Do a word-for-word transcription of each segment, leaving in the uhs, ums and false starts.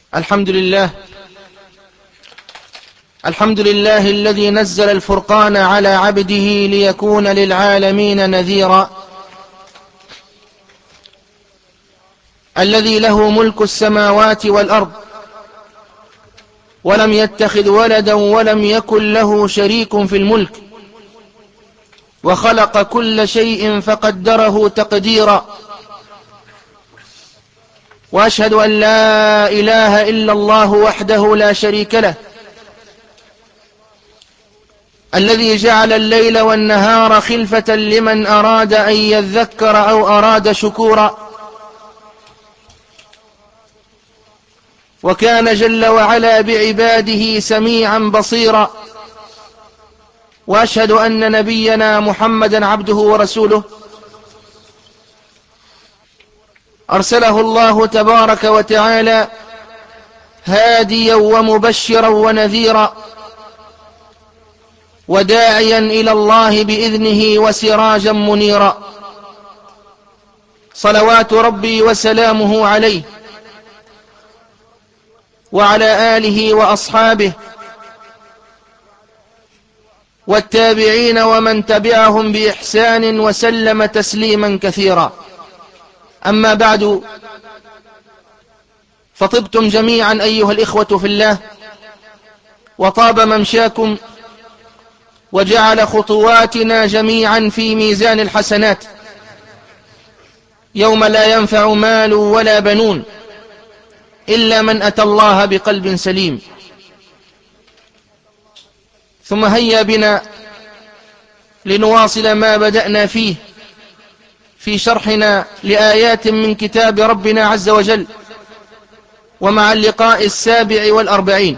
الحمد لله الحمد لله الذي نزل الفرقان على عبده ليكون للعالمين نذيرا، الذي له ملك السماوات والأرض ولم يتخذ ولدا ولم يكن له شريك في الملك، وخلق كل شيء فقدره تقديرا. وأشهد أن لا إله إلا الله وحده لا شريك له، الذي جعل الليل والنهار خلفة لمن أراد أن يذكر أو أراد شكورا. وكان جل وعلا بعباده سميعا بصيرا. وأشهد أن نبينا محمدا عبده ورسوله، أرسله الله تبارك وتعالى هاديا ومبشرا ونذيرا، وداعيا إلى الله بإذنه وسراجا منيرا. صلوات ربي وسلامه عليه وعلى آله وأصحابه والتابعين ومن تبعهم بإحسان وسلم تسليما كثيرا. أما بعد، فطبتم جميعا أيها الإخوة في الله، وطاب ممشاكم، وجعل خطواتنا جميعا في ميزان الحسنات يوم لا ينفع مال ولا بنون إلا من أتى الله بقلب سليم. ثم هيا بنا لنواصل ما بدأنا فيه في شرحنا لآيات من كتاب ربنا عز وجل، ومع اللقاء السابع والأربعين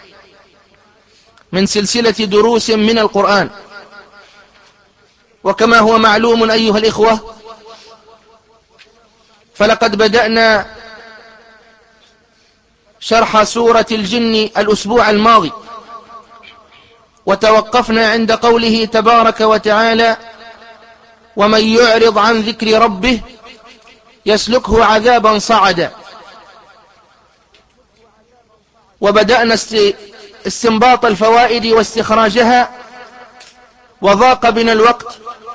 من سلسلة دروس من القرآن. وكما هو معلوم أيها الإخوة، فلقد بدأنا شرح سورة الجن الأسبوع الماضي، وتوقفنا عند قوله تبارك وتعالى: ومن يعرض عن ذكر ربه يسلكه عذابا صعدا. وبدأنا استنباط الفوائد واستخراجها، وضاق بنا الوقت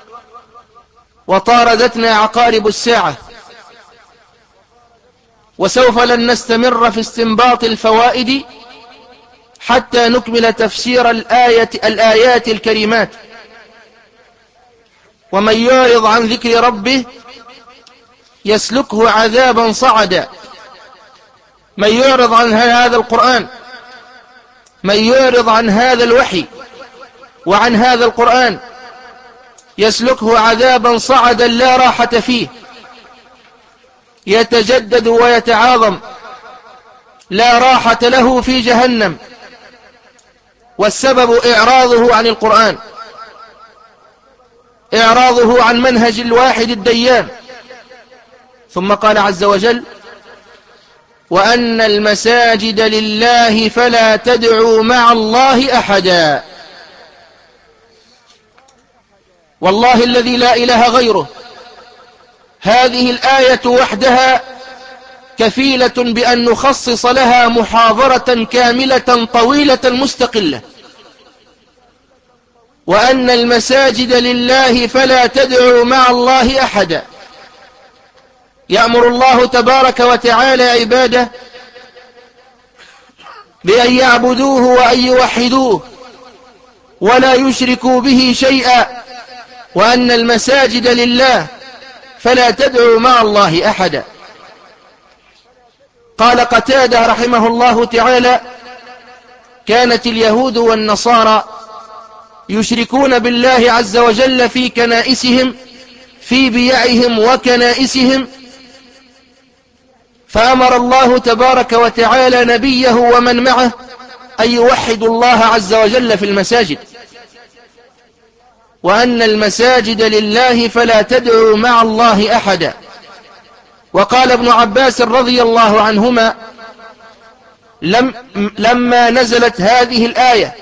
وطاردتنا عقارب الساعة، وسوف لن نستمر في استنباط الفوائد حتى نكمل تفسير الآية الآيات الكريمات. ومن يعرض عن ذكر ربه يسلكه عذابا صعدا. من يعرض عن هذا القرآن، من يعرض عن هذا الوحي وعن هذا القرآن يسلكه عذابا صعدا لا راحة فيه، يتجدد ويتعاظم، لا راحة له في جهنم. والسبب إعراضه عن القرآن، إعراضه عن منهج الواحد الديان. ثم قال عز وجل: وأن المساجد لله فلا تدعوا مع الله أحدا. والله الذي لا إله غيره، هذه الآية وحدها كفيلة بأن نخصص لها محاضرة كاملة طويلة مستقلة. وأن المساجد لله فلا تدعوا مع الله أحدا. يأمر الله تبارك وتعالى عباده بأن يعبدوه وأن يوحدوه ولا يشركوا به شيئا. وأن المساجد لله فلا تدعوا مع الله أحدا. قال قتادة رحمه الله تعالى: كانت اليهود والنصارى يشركون بالله عز وجل في كنائسهم، في بيعهم وكنائسهم، فأمر الله تبارك وتعالى نبيه ومن معه أن يوحدوا الله عز وجل في المساجد. وأن المساجد لله فلا تدعوا مع الله أحدا. وقال ابن عباس رضي الله عنهما: لم لما نزلت هذه الآية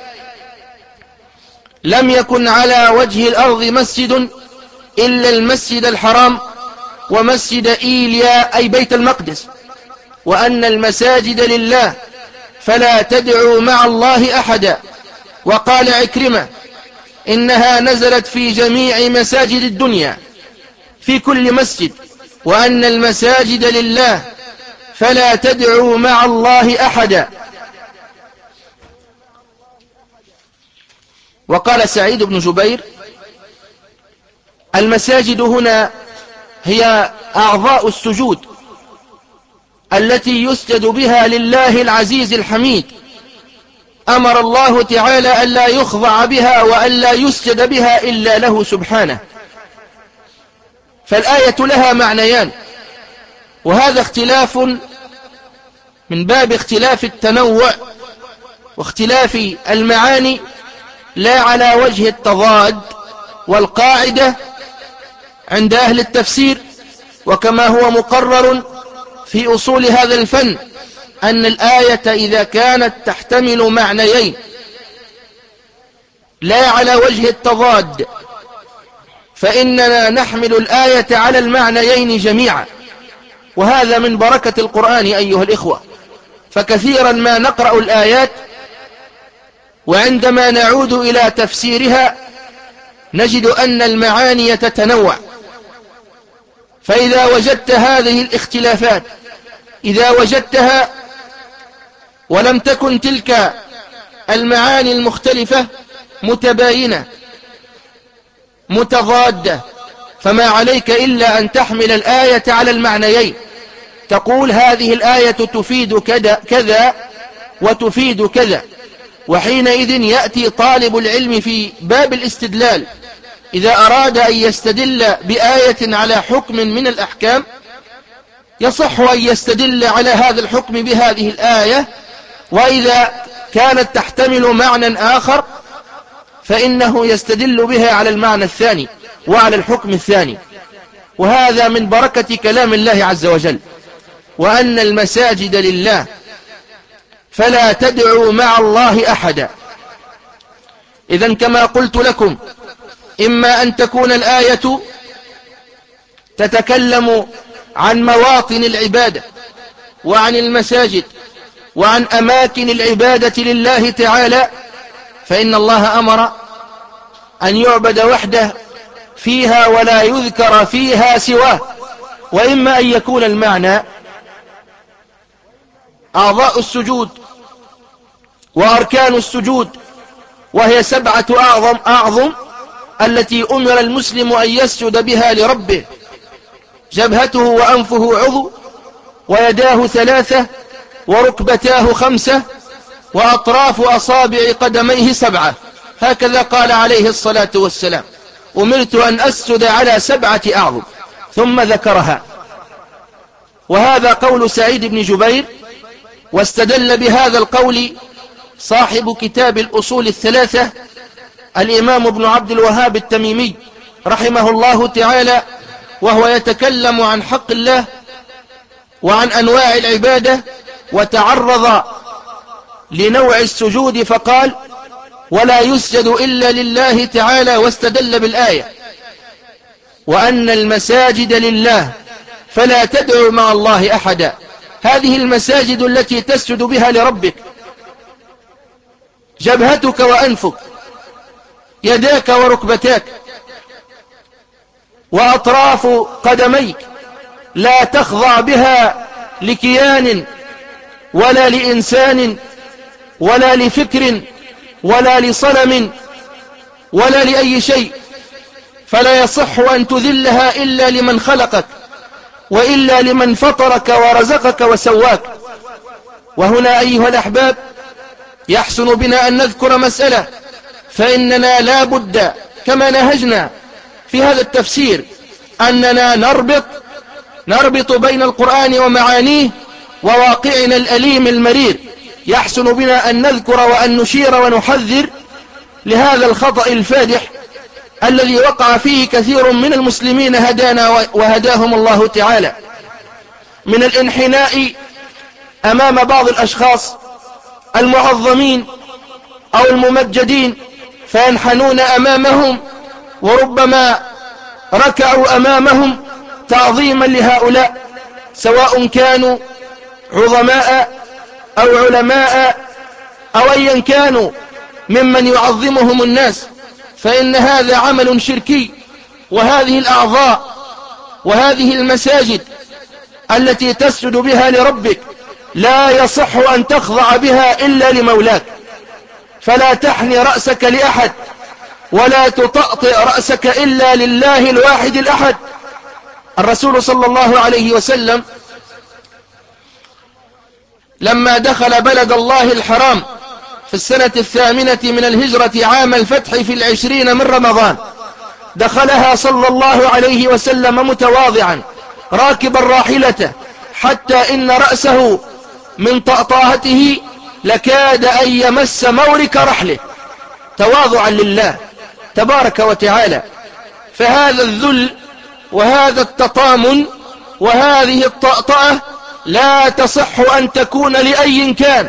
لم يكن على وجه الأرض مسجد إلا المسجد الحرام ومسجد إيليا أي بيت المقدس، وأن المساجد لله فلا تدعوا مع الله أحدا. وقال عكرمة إنها نزلت في جميع مساجد الدنيا في كل مسجد، وأن المساجد لله فلا تدعوا مع الله أحدا. وقال سعيد بن جبير المساجد هنا هي أعضاء السجود التي يسجد بها لله العزيز الحميد، أمر الله تعالى ألا يخضع بها وألا يسجد بها إلا له سبحانه. فالآية لها معنيان، وهذا اختلاف من باب اختلاف التنوع واختلاف المعاني لا على وجه التضاد. والقاعدة عند أهل التفسير وكما هو مقرر في أصول هذا الفن أن الآية إذا كانت تحتمل معنيين لا على وجه التضاد فإننا نحمل الآية على المعنيين جميعا، وهذا من بركة القرآن أيها الإخوة. فكثيرا ما نقرأ الآيات وعندما نعود إلى تفسيرها نجد أن المعاني تتنوع. فإذا وجدت هذه الاختلافات إذا وجدتها ولم تكن تلك المعاني المختلفة متباينة متضادة فما عليك إلا أن تحمل الآية على المعنيين، تقول هذه الآية تفيد كذا كذا وتفيد كذا. وحينئذ يأتي طالب العلم في باب الاستدلال إذا أراد أن يستدل بآية على حكم من الأحكام يصح أن يستدل على هذا الحكم بهذه الآية، وإذا كانت تحتمل معنى آخر فإنه يستدل بها على المعنى الثاني وعلى الحكم الثاني. وهذا من بركة كلام الله عز وجل، وأن المساجد لله فلا تدعوا مع الله أحدا. إذن كما قلت لكم إما أن تكون الآية تتكلم عن مواطن العبادة وعن المساجد وعن أماكن العبادة لله تعالى، فإن الله أمر أن يعبد وحده فيها ولا يذكر فيها سواه. وإما أن يكون المعنى أعضاء السجود وأركان السجود، وهي سبعة أعظم أعظم التي أمر المسلم أن يسجد بها لربه: جبهته وأنفه عضو، ويداه ثلاثة، وركبتاه خمسة، وأطراف أصابع قدميه سبعة. هكذا قال عليه الصلاة والسلام: أمرت أن أسجد على سبعة أعظم، ثم ذكرها. وهذا قول سعيد بن جبير، واستدل بهذا القول صاحب كتاب الأصول الثلاثة الإمام ابن عبد الوهاب التميمي رحمه الله تعالى، وهو يتكلم عن حق الله وعن أنواع العبادة، وتعرض لنوع السجود فقال: ولا يسجد إلا لله تعالى، واستدل بالآية: وأن المساجد لله فلا تدعوا مع الله أحدا. هذه المساجد التي تسجد بها لربك: جبهتك وأنفك، يداك وركبتاك، وأطراف قدميك، لا تخضع بها لكيان ولا لإنسان ولا لفكر ولا لصنم ولا لأي شيء، فلا يصح أن تذلها إلا لمن خلقك وإلا لمن فطرك ورزقك وسواك. وهنا أيها الأحباب يحسن بنا أن نذكر مسألة، فإننا لا بد كما نهجنا في هذا التفسير أننا نربط نربط بين القرآن ومعانيه وواقعنا الأليم المرير. يحسن بنا أن نذكر وأن نشير ونحذر لهذا الخطأ الفادح الذي وقع فيه كثير من المسلمين هدانا وهداهم الله تعالى، من الانحناء أمام بعض الأشخاص المعظمين أو الممجدين فينحنون أمامهم، وربما ركعوا أمامهم تعظيما لهؤلاء، سواء كانوا عظماء أو علماء أو أيا كانوا ممن يعظمهم الناس، فإن هذا عمل شركي. وهذه الأعضاء وهذه المساجد التي تسجد بها لربك لا يصح أن تخضع بها إلا لمولاك، فلا تحني رأسك لأحد ولا تطأطئ رأسك إلا لله الواحد الأحد. الرسول صلى الله عليه وسلم لما دخل بلد الله الحرام في السنة الثامنة من الهجرة عام الفتح في العشرين من رمضان، دخلها صلى الله عليه وسلم متواضعا راكبا راحلته، حتى إن رأسه من طأطاهته لكاد أن يمس مورك رحله، تواضعا لله تبارك وتعالى. فهذا الذل وهذا التطامن وهذه الطأطأة لا تصح أن تكون لأي كان.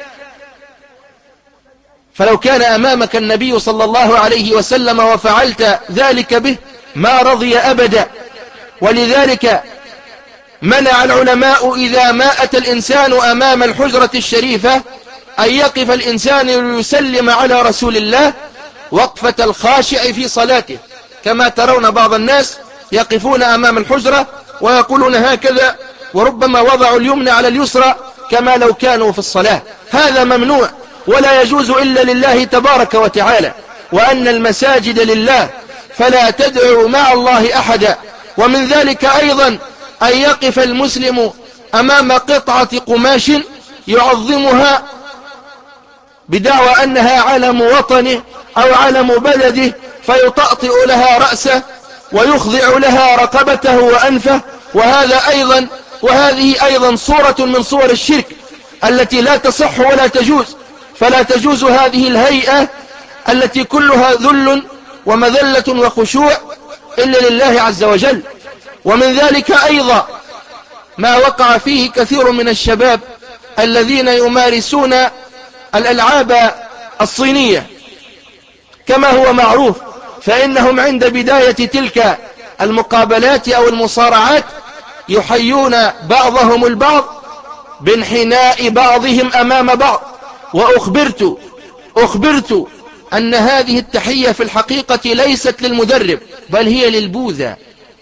فلو كان أمامك النبي صلى الله عليه وسلم وفعلت ذلك به ما رضي أبدا. ولذلك منع العلماء إذا ما أتى الإنسان أمام الحجرة الشريفة أن يقف الإنسان ليسلم على رسول الله وقفة الخاشع في صلاته، كما ترون بعض الناس يقفون أمام الحجرة ويقولون هكذا، وربما وضعوا اليمنى على اليسرى كما لو كانوا في الصلاة. هذا ممنوع ولا يجوز إلا لله تبارك وتعالى. وأن المساجد لله فلا تدعوا مع الله أحدا. ومن ذلك أيضا أن يقف المسلم أمام قطعة قماش يعظمها بدعوى أنها علم وطنه أو علم بلده، فيطأطئ لها رأسه ويخضع لها رقبته وأنفه. وهذا أيضا وهذه أيضا صورة من صور الشرك التي لا تصح ولا تجوز. فلا تجوز هذه الهيئة التي كلها ذل ومذلة وخشوع إلا لله عز وجل. ومن ذلك أيضا ما وقع فيه كثير من الشباب الذين يمارسون الألعاب الصينية كما هو معروف، فإنهم عند بداية تلك المقابلات أو المصارعات يحيون بعضهم البعض بانحناء بعضهم أمام بعض. وأخبرت أخبرت أن هذه التحية في الحقيقة ليست للمدرب بل هي للبوذا،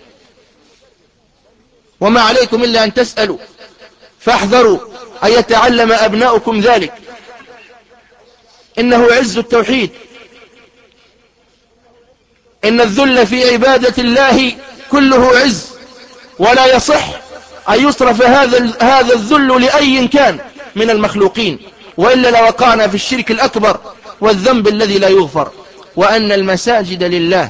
وما عليكم إلا أن تسألوا، فاحذروا أن يتعلم أبناؤكم ذلك. إنه عز التوحيد، إن الذل في عبادة الله كله عز، ولا يصح أن يصرف هذا هذا الذل لأي كان من المخلوقين، وإلا لوقعنا في الشرك الأكبر والذنب الذي لا يغفر. وأن المساجد لله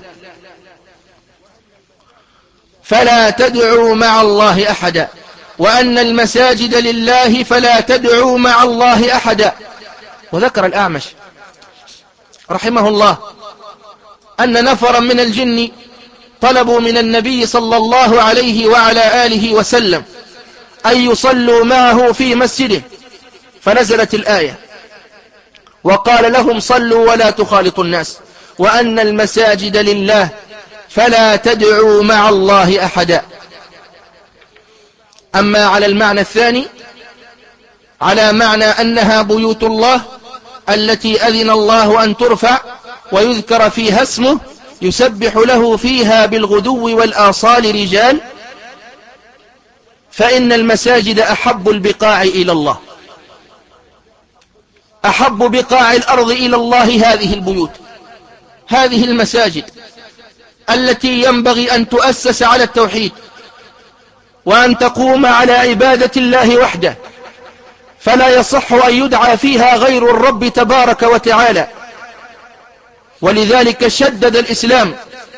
فلا تدعوا مع الله أحدا. وأن المساجد لله فلا تدعوا مع الله أحدا. وذكر الأعمش رحمه الله أن نفرا من الجن طلبوا من النبي صلى الله عليه وعلى آله وسلم أن يصلوا معه في مسجده، فنزلت الآية وقال لهم صلوا ولا تخالطوا الناس، وأن المساجد لله فلا تدعوا مع الله أحدا. أما على المعنى الثاني، على معنى أنها بيوت الله التي أذن الله أن ترفع ويذكر فيها اسمه يسبح له فيها بالغدو والآصال رجال، فإن المساجد أحب البقاع إلى الله، أحب بقاع الأرض إلى الله هذه البيوت، هذه المساجد التي ينبغي أن تؤسس على التوحيد وأن تقوم على عبادة الله وحده، فلا يصح أن يدعى فيها غير الرب تبارك وتعالى. ولذلك شدد الإسلام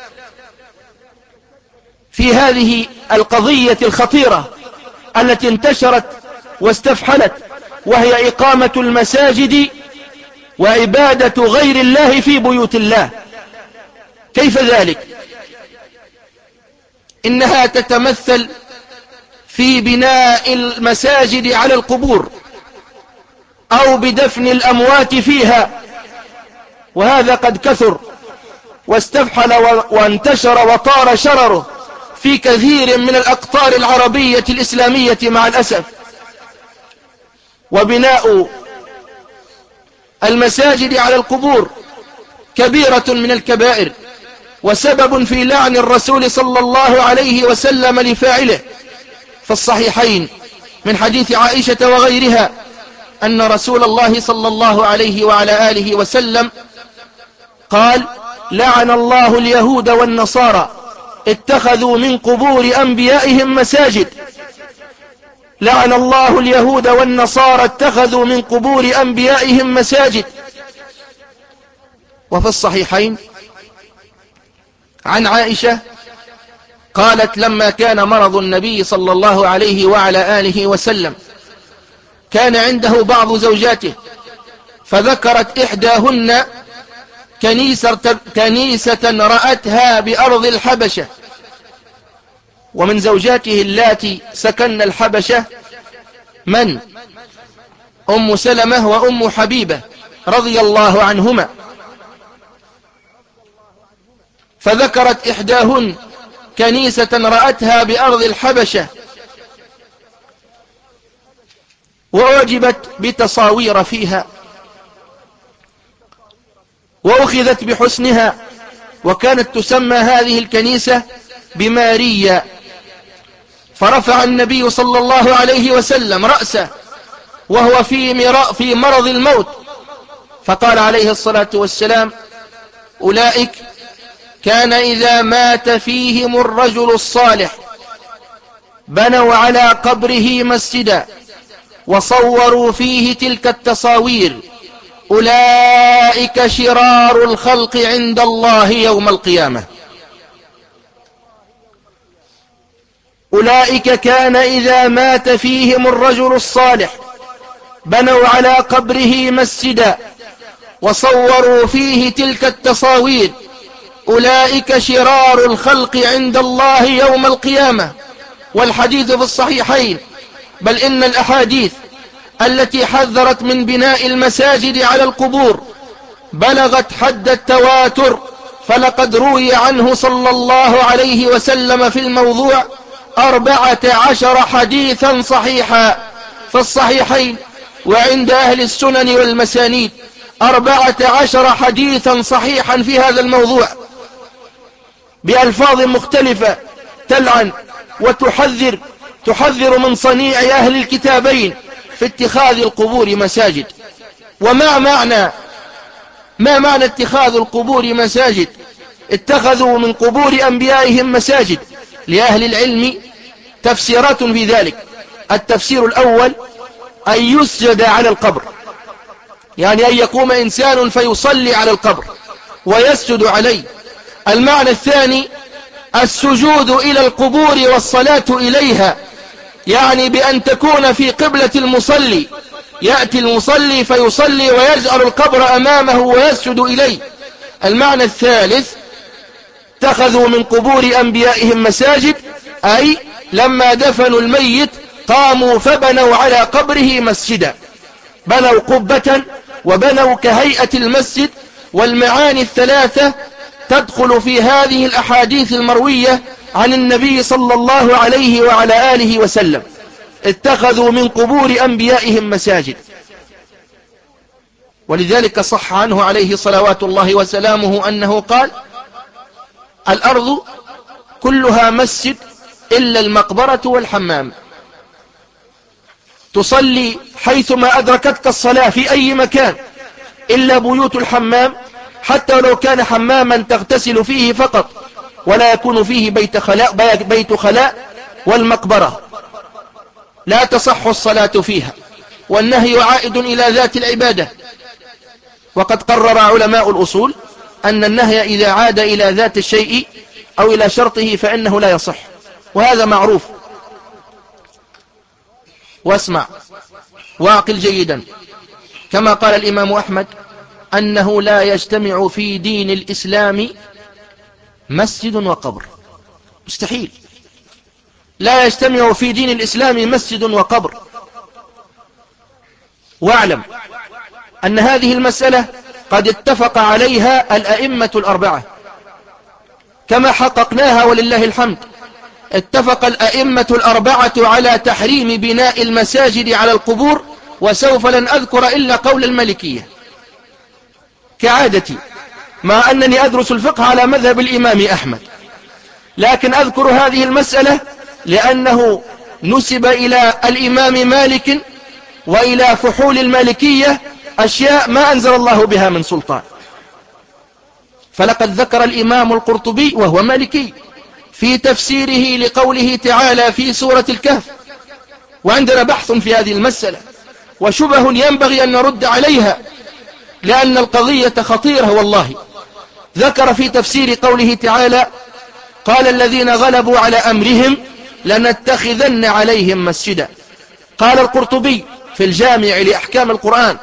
في هذه القضية الخطيرة التي انتشرت واستفحلت، وهي إقامة المساجد وعبادة غير الله في بيوت الله. كيف ذلك؟ إنها تتمثل في بناء المساجد على القبور أو بدفن الأموات فيها، وهذا قد كثر واستفحل وانتشر وطار شرره في كثير من الأقطار العربية الإسلامية مع الأسف. وبناء المساجد على القبور كبيرة من الكبائر وسبب في لعن الرسول صلى الله عليه وسلم لفاعله. في الصحيحين من حديث عائشة وغيرها أن رسول الله صلى الله عليه وعلى آله وسلم قال: لعن الله اليهود والنصارى اتخذوا من قبور أنبيائهم مساجد. لعن الله اليهود والنصارى اتخذوا من قبور أنبيائهم مساجد. وفي الصحيحين عن عائشة قالت: لما كان مرض النبي صلى الله عليه وعلى آله وسلم كان عنده بعض زوجاته، فذكرت إحداهن كنيسة, كنيسة رأتها بأرض الحبشة. ومن زوجاته اللاتي سكن الحبشة من؟ أم سلمة وأم حبيبة رضي الله عنهما. فذكرت إحداهن كنيسة رأتها بأرض الحبشة وأعجبت بتصاوير فيها وأخذت بحسنها، وكانت تسمى هذه الكنيسة بماريا. فرفع النبي صلى الله عليه وسلم رأسه وهو في, في مرض الموت، فقال عليه الصلاة والسلام: أولئك كان إذا مات فيهم الرجل الصالح بنوا على قبره مسجدا وصوروا فيه تلك التصاوير، أولئك شرار الخلق عند الله يوم القيامة. أولئك كان إذا مات فيهم الرجل الصالح بنوا على قبره مسجدا وصوروا فيه تلك التصاوير، أولئك شرار الخلق عند الله يوم القيامة. والحديث في الصحيحين، بل إن الأحاديث التي حذرت من بناء المساجد على القبور بلغت حد التواتر، فلقد روي عنه صلى الله عليه وسلم في الموضوع أربعة عشر حديثا صحيحا في الصحيحين وعند أهل السنن والمسانيد، أربعة عشر حديثا صحيحا في هذا الموضوع بألفاظ مختلفة تلعن وتحذر تحذر من صنيع أهل الكتابين في اتخاذ القبور مساجد. وما معنى ما معنى اتخاذ القبور مساجد؟ اتخذوا من قبور أنبيائهم مساجد. لأهل العلم تفسيرات في ذلك. التفسير الأول أن يسجد على القبر، يعني أن يقوم إنسان فيصلي على القبر ويسجد عليه. المعنى الثاني السجود إلى القبور والصلاة إليها، يعني بأن تكون في قبلة المصلي، يأتي المصلي فيصلي ويجعل القبر أمامه ويسجد إليه. المعنى الثالث اتخذوا من قبور أنبيائهم مساجد، أي لما دفنوا الميت قاموا فبنوا على قبره مسجدا، بنوا قبة وبنوا كهيئة المسجد. والمعاني الثلاثة تدخل في هذه الأحاديث المروية عن النبي صلى الله عليه وعلى آله وسلم. اتخذوا من قبور أنبيائهم مساجد. ولذلك صح عنه عليه صلوات الله وسلامه أنه قال: الأرض كلها مسجد إلا المقبرة والحمام. تصلي حيثما أدركتك الصلاة في أي مكان إلا بيوت الحمام، حتى لو كان حماما تغتسل فيه فقط ولا يكون فيه بيت خلاء, بيت خلاء والمقبرة لا تصح الصلاة فيها. والنهي عائد إلى ذات العبادة، وقد قرر علماء الأصول أن النهي إذا عاد إلى ذات الشيء أو إلى شرطه فإنه لا يصح، وهذا معروف. واسمع واعقل جيدا، كما قال الإمام أحمد أنه لا يجتمع في دين الإسلام مسجد وقبر، مستحيل. لا يجتمع في دين الإسلام مسجد وقبر. واعلم أن هذه المسألة قد اتفق عليها الأئمة الأربعة كما حققناها ولله الحمد. اتفق الأئمة الأربعة على تحريم بناء المساجد على القبور وسوف لن أذكر إلا قول المالكية كعادتي، مع أنني أدرس الفقه على مذهب الإمام أحمد، لكن أذكر هذه المسألة لأنه نسب إلى الإمام مالك وإلى فحول المالكية أشياء ما أنزل الله بها من سلطان. فلقد ذكر الإمام القرطبي وهو مالكي في تفسيره لقوله تعالى في سورة الكهف، وعندنا بحث في هذه المسألة وشبه ينبغي أن نرد عليها لأن القضية خطيرة والله. ذكر في تفسير قوله تعالى قال الذين غلبوا على أمرهم لنتخذن عليهم مسجدا. قال القرطبي في الجامع لأحكام القرآن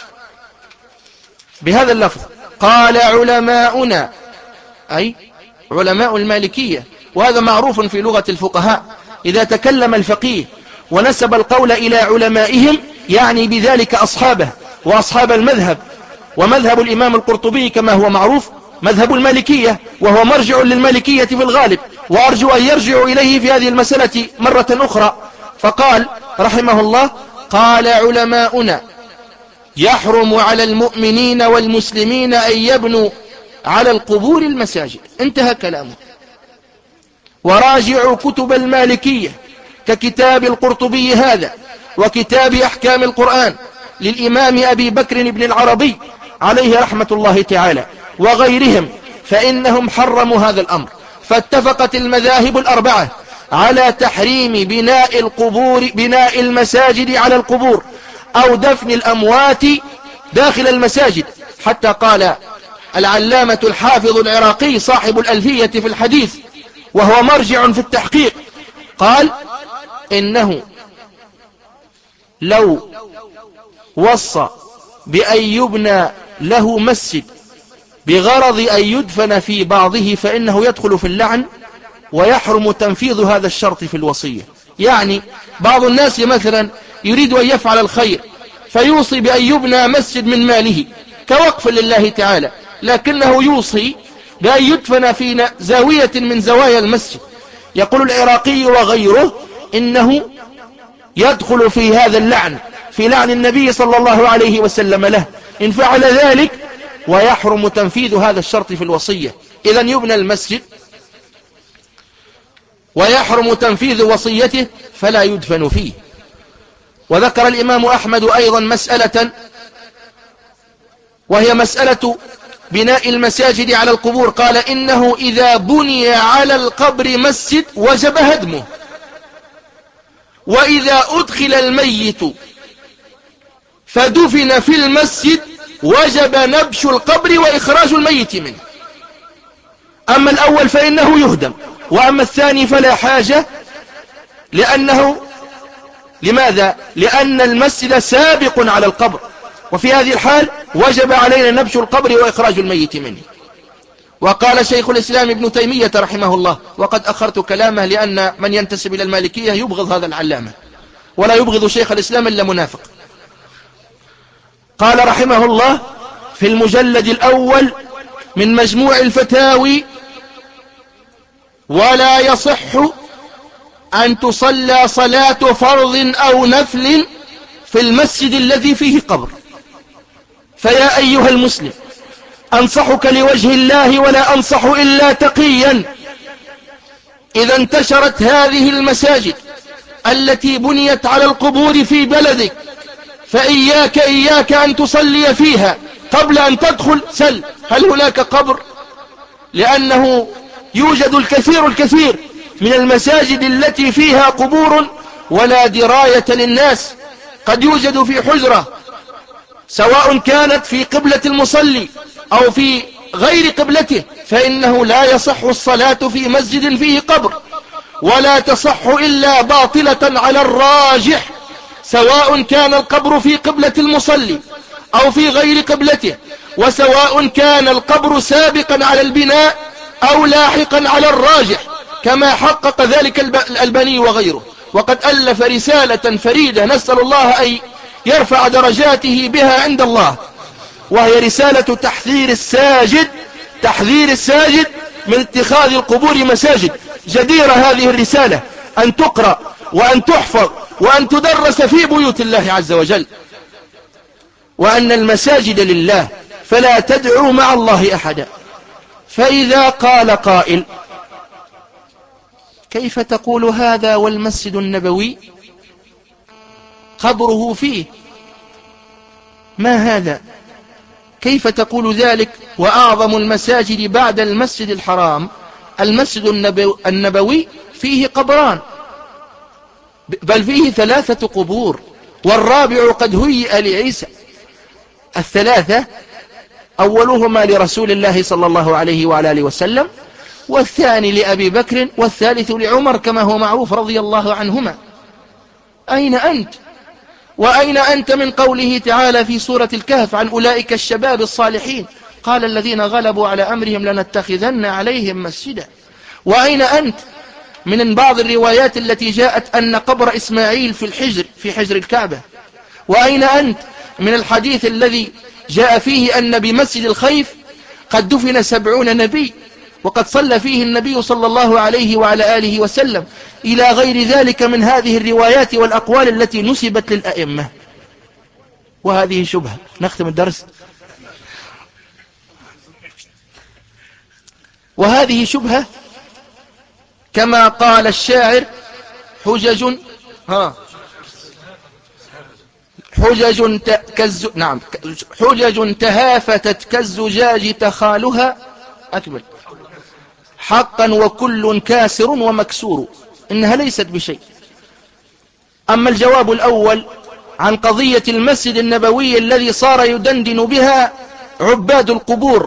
بهذا اللفظ قال علماؤنا، أي علماء المالكية، وهذا معروف في لغة الفقهاء، إذا تكلم الفقيه ونسب القول إلى علمائهم يعني بذلك أصحابه وأصحاب المذهب. ومذهب الإمام القرطبي كما هو معروف مذهب المالكية، وهو مرجع للمالكية في الغالب، وأرجو أن يرجع إليه في هذه المسألة مرة أخرى. فقال رحمه الله قال علماؤنا يحرم على المؤمنين والمسلمين أن يبنوا على القبور المساجد. انتهى كلامه. وراجعوا كتب المالكية ككتاب القرطبي هذا وكتاب أحكام القرآن للإمام أبي بكر بن العربي عليه رحمة الله تعالى وغيرهم، فإنهم حرموا هذا الأمر. فاتفقت المذاهب الأربعة على تحريم بناء القبور بناء المساجد على القبور أو دفن الأموات داخل المساجد، حتى قال العلامة الحافظ العراقي صاحب الألفية في الحديث وهو مرجع في التحقيق، قال إنه لو وصى بأن يبنى له مسجد بغرض أن يدفن في بعضه فإنه يدخل في اللعن ويحرم تنفيذ هذا الشرط في الوصية. يعني بعض الناس مثلا يريد أن يفعل الخير فيوصي بأن يبنى مسجد من ماله كوقف لله تعالى، لكنه يوصي بأن يدفن في زاوية من زوايا المسجد. يقول العراقي وغيره إنه يدخل في هذا اللعن، في لعن النبي صلى الله عليه وسلم له إن فعل ذلك، ويحرم تنفيذ هذا الشرط في الوصية. إذن يبنى المسجد ويحرم تنفيذ وصيته فلا يدفن فيه. وذكر الإمام أحمد أيضا مسألة وهي مسألة بناء المساجد على القبور، قال إنه إذا بني على القبر مسجد وجب هدمه، وإذا أدخل الميت فدفن في المسجد وجب نبش القبر وإخراج الميت منه. أما الأول فإنه يهدم، وأما الثاني فلا حاجة، لأنه لماذا؟ لأن المسجد سابق على القبر، وفي هذه الحال وجب علينا نبش القبر وإخراج الميت منه. وقال شيخ الإسلام ابن تيمية رحمه الله، وقد أخرت كلامه لأن من ينتسب إلى المالكية يبغض هذا العلامة، ولا يبغض شيخ الإسلام إلا منافق. قال رحمه الله في المجلد الأول من مجموع الفتاوي: ولا يصح أن تصلى صلاة فرض أو نفل في المسجد الذي فيه قبر. فيا أيها المسلم، أنصحك لوجه الله ولا أنصح إلا تقيا، إذا انتشرت هذه المساجد التي بنيت على القبور في بلدك فإياك إياك أن تصلي فيها قبل أن تدخل. سل هل هناك قبر؟ لأنه يوجد الكثير الكثير من المساجد التي فيها قبور ولا دراية للناس. قد يوجد في حجرة سواء كانت في قبلة المصلي أو في غير قبلته، فإنه لا يصح الصلاة في مسجد فيه قبر، ولا تصح إلا باطلة على الراجح، سواء كان القبر في قبلة المصلي أو في غير قبلته، وسواء كان القبر سابقا على البناء أو لاحقا على الراجح، كما حقق ذلك الألباني وغيره. وقد ألف رسالة فريدة نسأل الله أن يرفع درجاته بها عند الله، وهي رسالة تحذير الساجد تحذير الساجد من اتخاذ القبور مساجد. جديرة هذه الرسالة أن تقرأ وأن تحفظ وأن تدرس في بيوت الله عز وجل، وأن المساجد لله فلا تدعوا مع الله أحدا. فإذا قال قائل كيف تقول هذا والمسجد النبوي قبره فيه؟ ما هذا؟ كيف تقول ذلك وأعظم المساجد بعد المسجد الحرام المسجد النبوي فيه قبران، بل فيه ثلاثة قبور، والرابع قد هيئ لعيسى. الثلاثة أولهما لرسول الله صلى الله عليه وعلى آله وسلم، والثاني لأبي بكر، والثالث لعمر كما هو معروف رضي الله عنهما. أين أنت؟ وأين أنت من قوله تعالى في سورة الكهف عن أولئك الشباب الصالحين قال الذين غلبوا على أمرهم لنتخذن عليهم مسجدا؟ وأين أنت من بعض الروايات التي جاءت أن قبر إسماعيل في الحجر في حجر الكعبة؟ وأين أنت من الحديث الذي جاء فيه أن بمسجد الخيف قد دفن سبعون نبي وقد صلى فيه النبي صلى الله عليه وعلى آله وسلم، إلى غير ذلك من هذه الروايات والأقوال التي نسبت للأئمة. وهذه شبهة. نختم الدرس. وهذه شبهة كما قال الشاعر حجج ها حجج كز نعم حجج تهافتت كالزجاج تخالها أكمل حقا وكل كاسر ومكسور، إنها ليست بشيء. أما الجواب الأول عن قضية المسجد النبوي الذي صار يدندن بها عباد القبور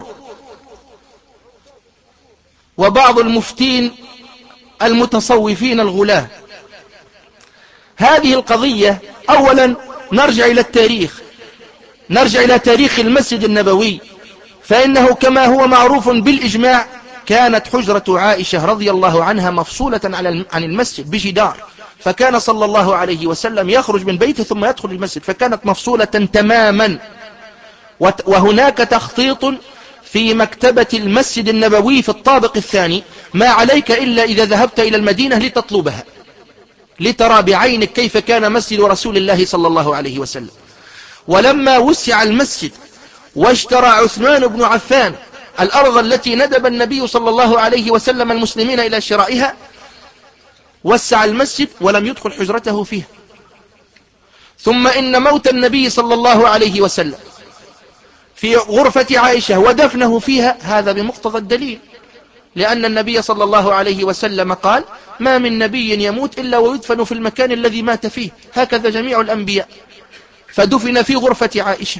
وبعض المفتين المتصوفين الغلاة، هذه القضية أولا نرجع إلى التاريخ، نرجع إلى تاريخ المسجد النبوي، فإنه كما هو معروف بالإجماع كانت حجرة عائشة رضي الله عنها مفصولة عن المسجد بجدار، فكان صلى الله عليه وسلم يخرج من بيته ثم يدخل المسجد، فكانت مفصولة تماما. وهناك تخطيط في مكتبة المسجد النبوي في الطابق الثاني، ما عليك إلا إذا ذهبت إلى المدينة لتطلبها لترى بعينك كيف كان مسجد رسول الله صلى الله عليه وسلم. ولما وسع المسجد واشترى عثمان بن عفان الأرض التي ندب النبي صلى الله عليه وسلم المسلمين إلى شرائها، وسع المسجد ولم يدخل حجرته فيها. ثم إن موت النبي صلى الله عليه وسلم في غرفة عائشة ودفنه فيها هذا بمقتضى الدليل، لأن النبي صلى الله عليه وسلم قال ما من نبي يموت إلا ويدفن في المكان الذي مات فيه، هكذا جميع الأنبياء، فدفن في غرفة عائشة.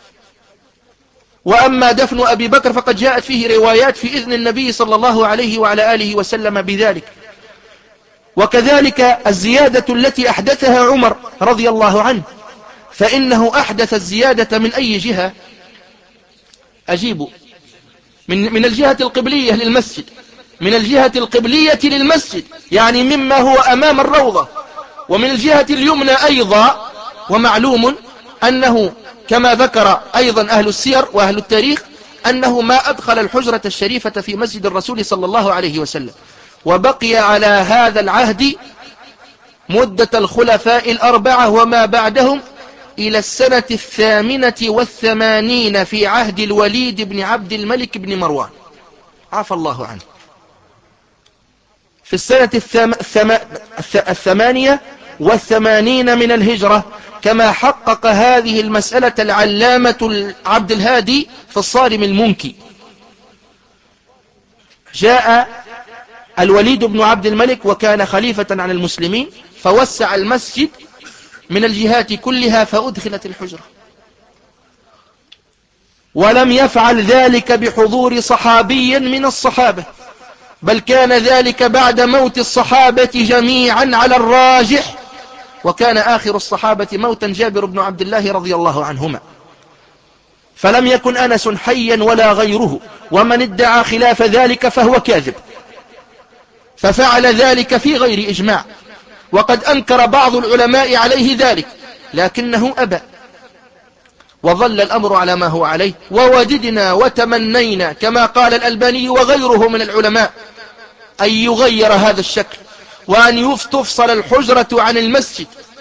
وأما دفن أبي بكر فقد جاءت فيه روايات في إذن النبي صلى الله عليه وعلى آله وسلم بذلك. وكذلك الزيادة التي أحدثها عمر رضي الله عنه، فإنه أحدث الزيادة من أي جهة؟ أجيبوا من, من الجهة القبلية للمسجد، من الجهة القبلية للمسجد يعني مما هو أمام الروضة، ومن الجهة اليمنى أيضا. ومعلوم أنه كما ذكر أيضا أهل السير وأهل التاريخ أنه ما أدخل الحجرة الشريفة في مسجد الرسول صلى الله عليه وسلم، وبقي على هذا العهد مدة الخلفاء الأربعة وما بعدهم إلى السنة الثامنة والثمانين في عهد الوليد بن عبد الملك بن مروان عفى الله عنه، في السنة الثم... الثم... الثمانية والثمانين من الهجرة، كما حقق هذه المسألة العلامة عبد الهادي في الصارم المنكي. جاء الوليد بن عبد الملك وكان خليفة عن المسلمين، فوسع المسجد من الجهات كلها فأدخلت الحجرة، ولم يفعل ذلك بحضور صحابي من الصحابة، بل كان ذلك بعد موت الصحابة جميعا على الراجح، وكان آخر الصحابة موتا جابر بن عبد الله رضي الله عنهما، فلم يكن أنس حيا ولا غيره، ومن ادعى خلاف ذلك فهو كاذب، ففعل ذلك في غير إجماع، وقد أنكر بعض العلماء عليه ذلك لكنه أبى، وظل الأمر على ما هو عليه. ووددنا وتمنينا كما قال الألباني وغيره من العلماء أن يغير هذا الشكل، وأن تفصل الحجرة عن المسجد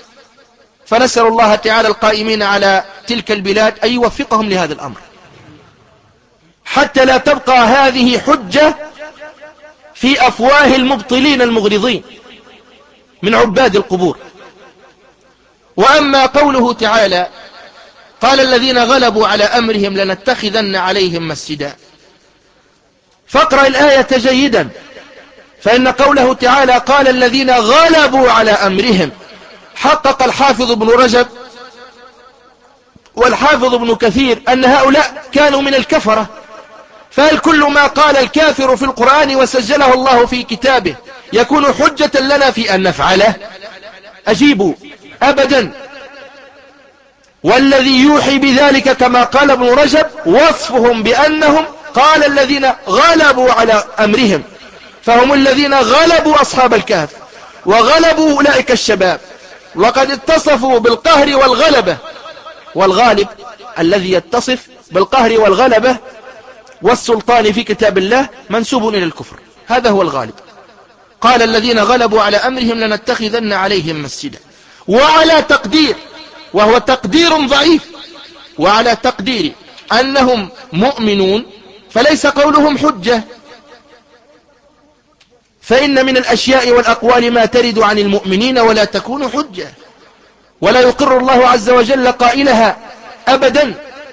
فنسأل الله تعالى القائمين على تلك البلاد أن يوفقهم لهذا الأمر، حتى لا تبقى هذه حجة في أفواه المبطلين المغرضين من عباد القبور. وأما قوله تعالى قال الذين غلبوا على أمرهم لنتخذن عليهم مسجدا، فاقرأ الآية جيدا، فإن قوله تعالى قال الذين غلبوا على أمرهم، حقق الحافظ ابن رجب والحافظ ابن كثير أن هؤلاء كانوا من الكفرة. فهل كل ما قال الكافر في القرآن وسجله الله في كتابه يكون حجة لنا في أن نفعله؟ أجيبوا أبدا. والذي يوحي بذلك كما قال ابن رجب وصفهم بأنهم قال الذين غلبوا على أمرهم، فهم الذين غلبوا أصحاب الكهف وغلبوا أولئك الشباب، وقد اتصفوا بالقهر والغلبة. والغالب الذي يتصف بالقهر والغلبة والسلطان في كتاب الله منسوب إلى الكفر، هذا هو الغالب. قال الذين غلبوا على أمرهم لنتخذن عليهم مسجدا، وعلى تقدير، وهو تقدير ضعيف، وعلى تقدير أنهم مؤمنون فليس قولهم حجة، فإن من الأشياء والأقوال ما ترد عن المؤمنين ولا تكون حجة، ولا يقر الله عز وجل قائلها أبدا.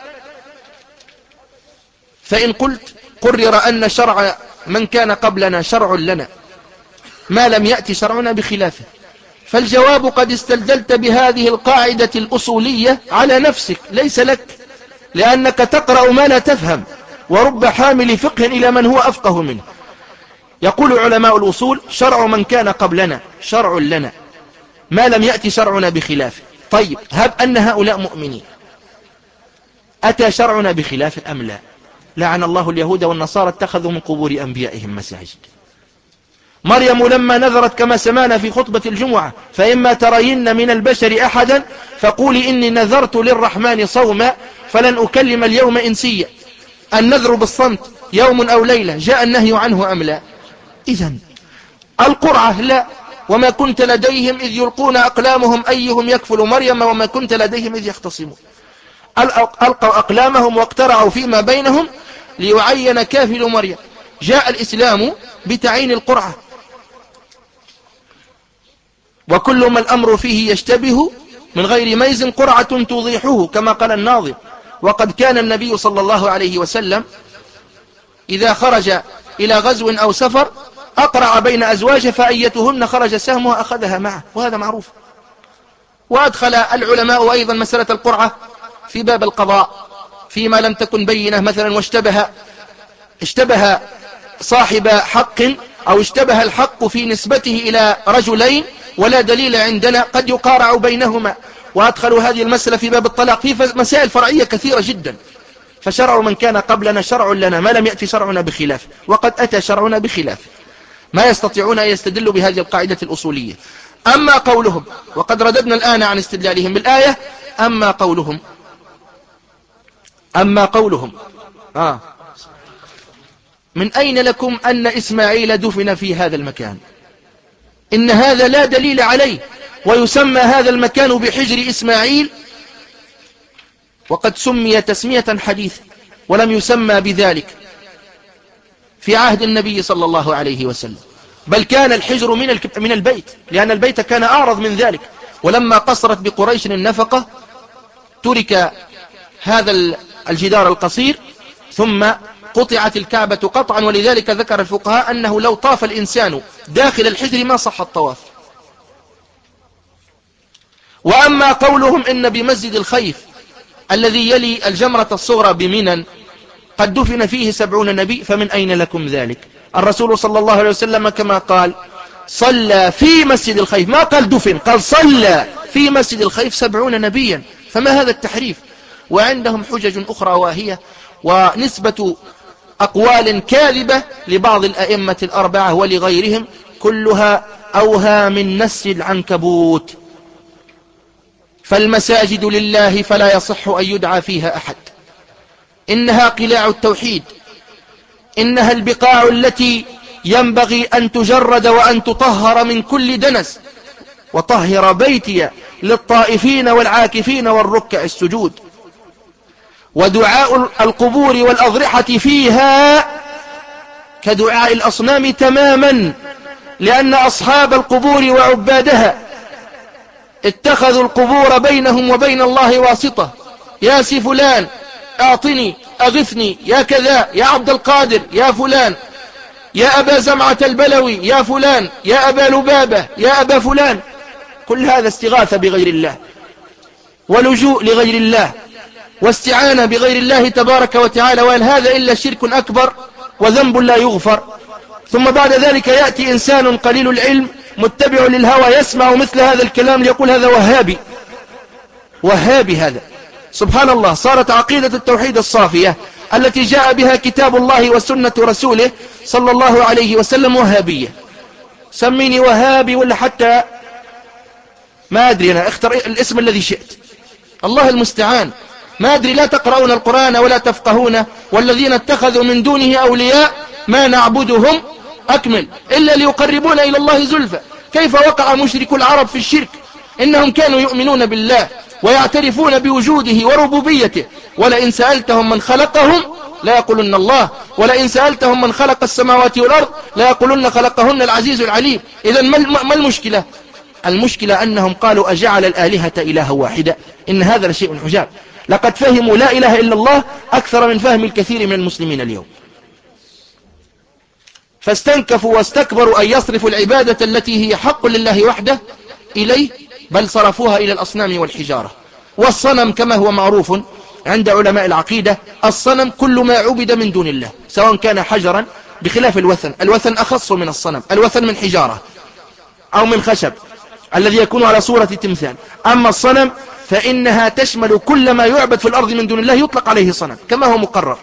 فإن قلت قرر أن شرع من كان قبلنا شرع لنا ما لم يأتي شرعنا بخلافه، فالجواب قد استدلت بهذه القاعدة الأصولية على نفسك ليس لك، لأنك تقرأ ما لا تفهم، ورب حامل فقه إلى من هو أفقه منه. يقول علماء الأصول شرع من كان قبلنا شرع لنا ما لم يأتي شرعنا بخلافه. طيب هب أن هؤلاء مؤمنين، أتى شرعنا بخلافه أم لا؟ لعن الله اليهود والنصارى اتخذوا من قبور أنبيائهم مساجد. مريم لما نذرت كما سمعنا في خطبة الجمعة فإما ترين من البشر أحدا فقولي إني نذرت للرحمن صوما فلن أكلم اليوم إنسيا. النذر بالصمت يوم أو ليلة جاء النهي عنه أم لا؟ إذن القرعة لا، وما كنت لديهم إذ يلقون أقلامهم أيهم يكفل مريم وما كنت لديهم إذ يختصمون. ألقوا أقلامهم واقترعوا فيما بينهم ليعين كافل مريم. جاء الإسلام بتعيين القرعة، وكل ما الأمر فيه يشتبه من غير ميز قرعة توضيحه كما قال الناظم. وقد كان النبي صلى الله عليه وسلم إذا خرج إلى غزو أو سفر أقرع بين أزواجه فأيتهن خرج سهمها أخذها معه، وهذا معروف. وأدخل العلماء أيضا مسألة القرعة في باب القضاء فيما لم تكن بينة مثلا واشتبه اشتبه صاحب حق أو اشتبه الحق في نسبته إلى رجلين ولا دليل عندنا قد يقارع بينهما. وأدخلوا هذه المسألة في باب الطلاق في مسائل فرعية كثيرة جدا. فشرع من كان قبلنا شرع لنا ما لم يأتي شرعنا بخلاف، وقد أتى شرعنا بخلاف، ما يستطيعون أن يستدلوا بهذه القاعدة الأصولية. أما قولهم، وقد رددنا الآن عن استدلالهم بالآية، أما قولهم أما قولهم آه من أين لكم أن إسماعيل دفن في هذا المكان؟ إن هذا لا دليل عليه، ويسمى هذا المكان بحجر إسماعيل، وقد سمي تسمية حديثة ولم يسمى بذلك في عهد النبي صلى الله عليه وسلم، بل كان الحجر من من البيت، لأن البيت كان أعرض من ذلك. ولما قصرت بقريش النفقة ترك هذا الجدار القصير ثم قطعت الكعبة قطعا، ولذلك ذكر الفقهاء أنه لو طاف الإنسان داخل الحجر ما صح الطواف. وأما قولهم إن بمسجد الخيف الذي يلي الجمرة الصغرى بمنى قد دفن فيه سبعون نبي، فمن أين لكم ذلك؟ الرسول صلى الله عليه وسلم كما قال صلى في مسجد الخيف، ما قال دفن، قال صلى في مسجد الخيف سبعون نبيا، فما هذا التحريف؟ وعندهم حجج أخرى واهية ونسبة أقوال كاذبة لبعض الأئمة الأربعة ولغيرهم كلها أوهى من نسج العنكبوت. فالمساجد لله فلا يصح أن يدعى فيها أحد، إنها قلاع التوحيد، إنها البقاع التي ينبغي أن تجرد وأن تطهر من كل دنس، وطهر بيتي للطائفين والعاكفين والركع السجود. ودعاء القبور والأضرحة فيها كدعاء الأصنام تماما، لأن أصحاب القبور وعبادها اتخذوا القبور بينهم وبين الله واسطة. يا سي فلان اعطني اغثني، يا كذا، يا عبد القادر، يا فلان، يا أبا زمعة البلوي، يا فلان، يا أبا لبابة، يا أبا فلان. كل هذا استغاثة بغير الله ولجوء لغير الله واستعانة بغير الله تبارك وتعالى، وأن هذا إلا شرك أكبر وذنب لا يغفر. ثم بعد ذلك يأتي إنسان قليل العلم متبع للهوى يسمع مثل هذا الكلام ليقول هذا وهابي. وهابي هذا، سبحان الله، صارت عقيدة التوحيد الصافية التي جاء بها كتاب الله وسنة رسوله صلى الله عليه وسلم وهابية. سميني وهابي ولا حتى ما أدري، أنا اختر الاسم الذي شئت، الله المستعان. ما أدري، لا تقرؤون القرآن ولا تفقهون، والذين اتخذوا من دونه أولياء ما نعبدهم أكمل إلا ليقربون إلى الله زلفى. كيف وقع مشرك العرب في الشرك؟ إنهم كانوا يؤمنون بالله ويعترفون بوجوده وربوبيته، ولئن سألتهم من خلقهم لا يقولن الله، ولئن سألتهم من خلق السماوات والأرض لا يقولن خلقهن العزيز العليم. إذن ما المشكلة؟ المشكلة أنهم قالوا أجعل الآلهة إله واحدة. إن هذا لشيء عجاب. لقد فهموا لا إله إلا الله أكثر من فهم الكثير من المسلمين اليوم، فاستنكفوا واستكبروا أن يصرفوا العبادة التي هي حق لله وحده إليه، بل صرفوها إلى الأصنام والحجارة. والصنم كما هو معروف عند علماء العقيدة، الصنم كل ما عبد من دون الله، سواء كان حجرا، بخلاف الوثن. الوثن أخص من الصنم، الوثن من حجارة أو من خشب الذي يكون على صورة تمثال. أما الصنم فإنها تشمل كل ما يعبد في الأرض من دون الله يطلق عليه صنم، كما هو مقرر.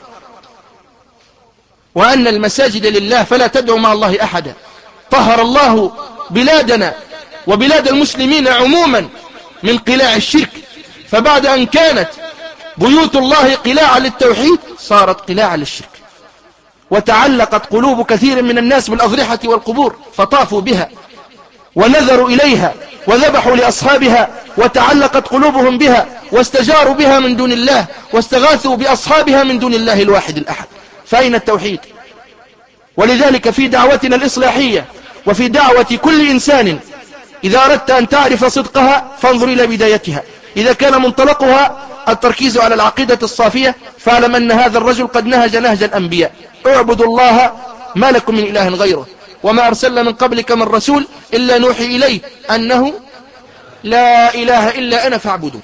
وأن المساجد لله فلا تدعو مع الله أحدا. طهر الله بلادنا وبلاد المسلمين عموما من قلاع الشرك، فبعد أن كانت بيوت الله قلاعا للتوحيد صارت قلاعا للشرك، وتعلقت قلوب كثير من الناس بالأضرحة والقبور، فطافوا بها ونذروا إليها وذبحوا لأصحابها، وتعلقت قلوبهم بها واستجاروا بها من دون الله، واستغاثوا بأصحابها من دون الله الواحد الأحد. فأين التوحيد؟ ولذلك في دعوتنا الإصلاحية وفي دعوة كل إنسان، إذا أردت أن تعرف صدقها فانظر إلى بدايتها. إذا كان منطلقها التركيز على العقيدة الصافية، فاعلم أن هذا الرجل قد نهج نهج الأنبياء: اعبدوا الله ما لكم من إله غيره، وما أرسلنا من قبلك من رسول إلا نوحي إليه أنه لا إله إلا أنا فاعبدوا.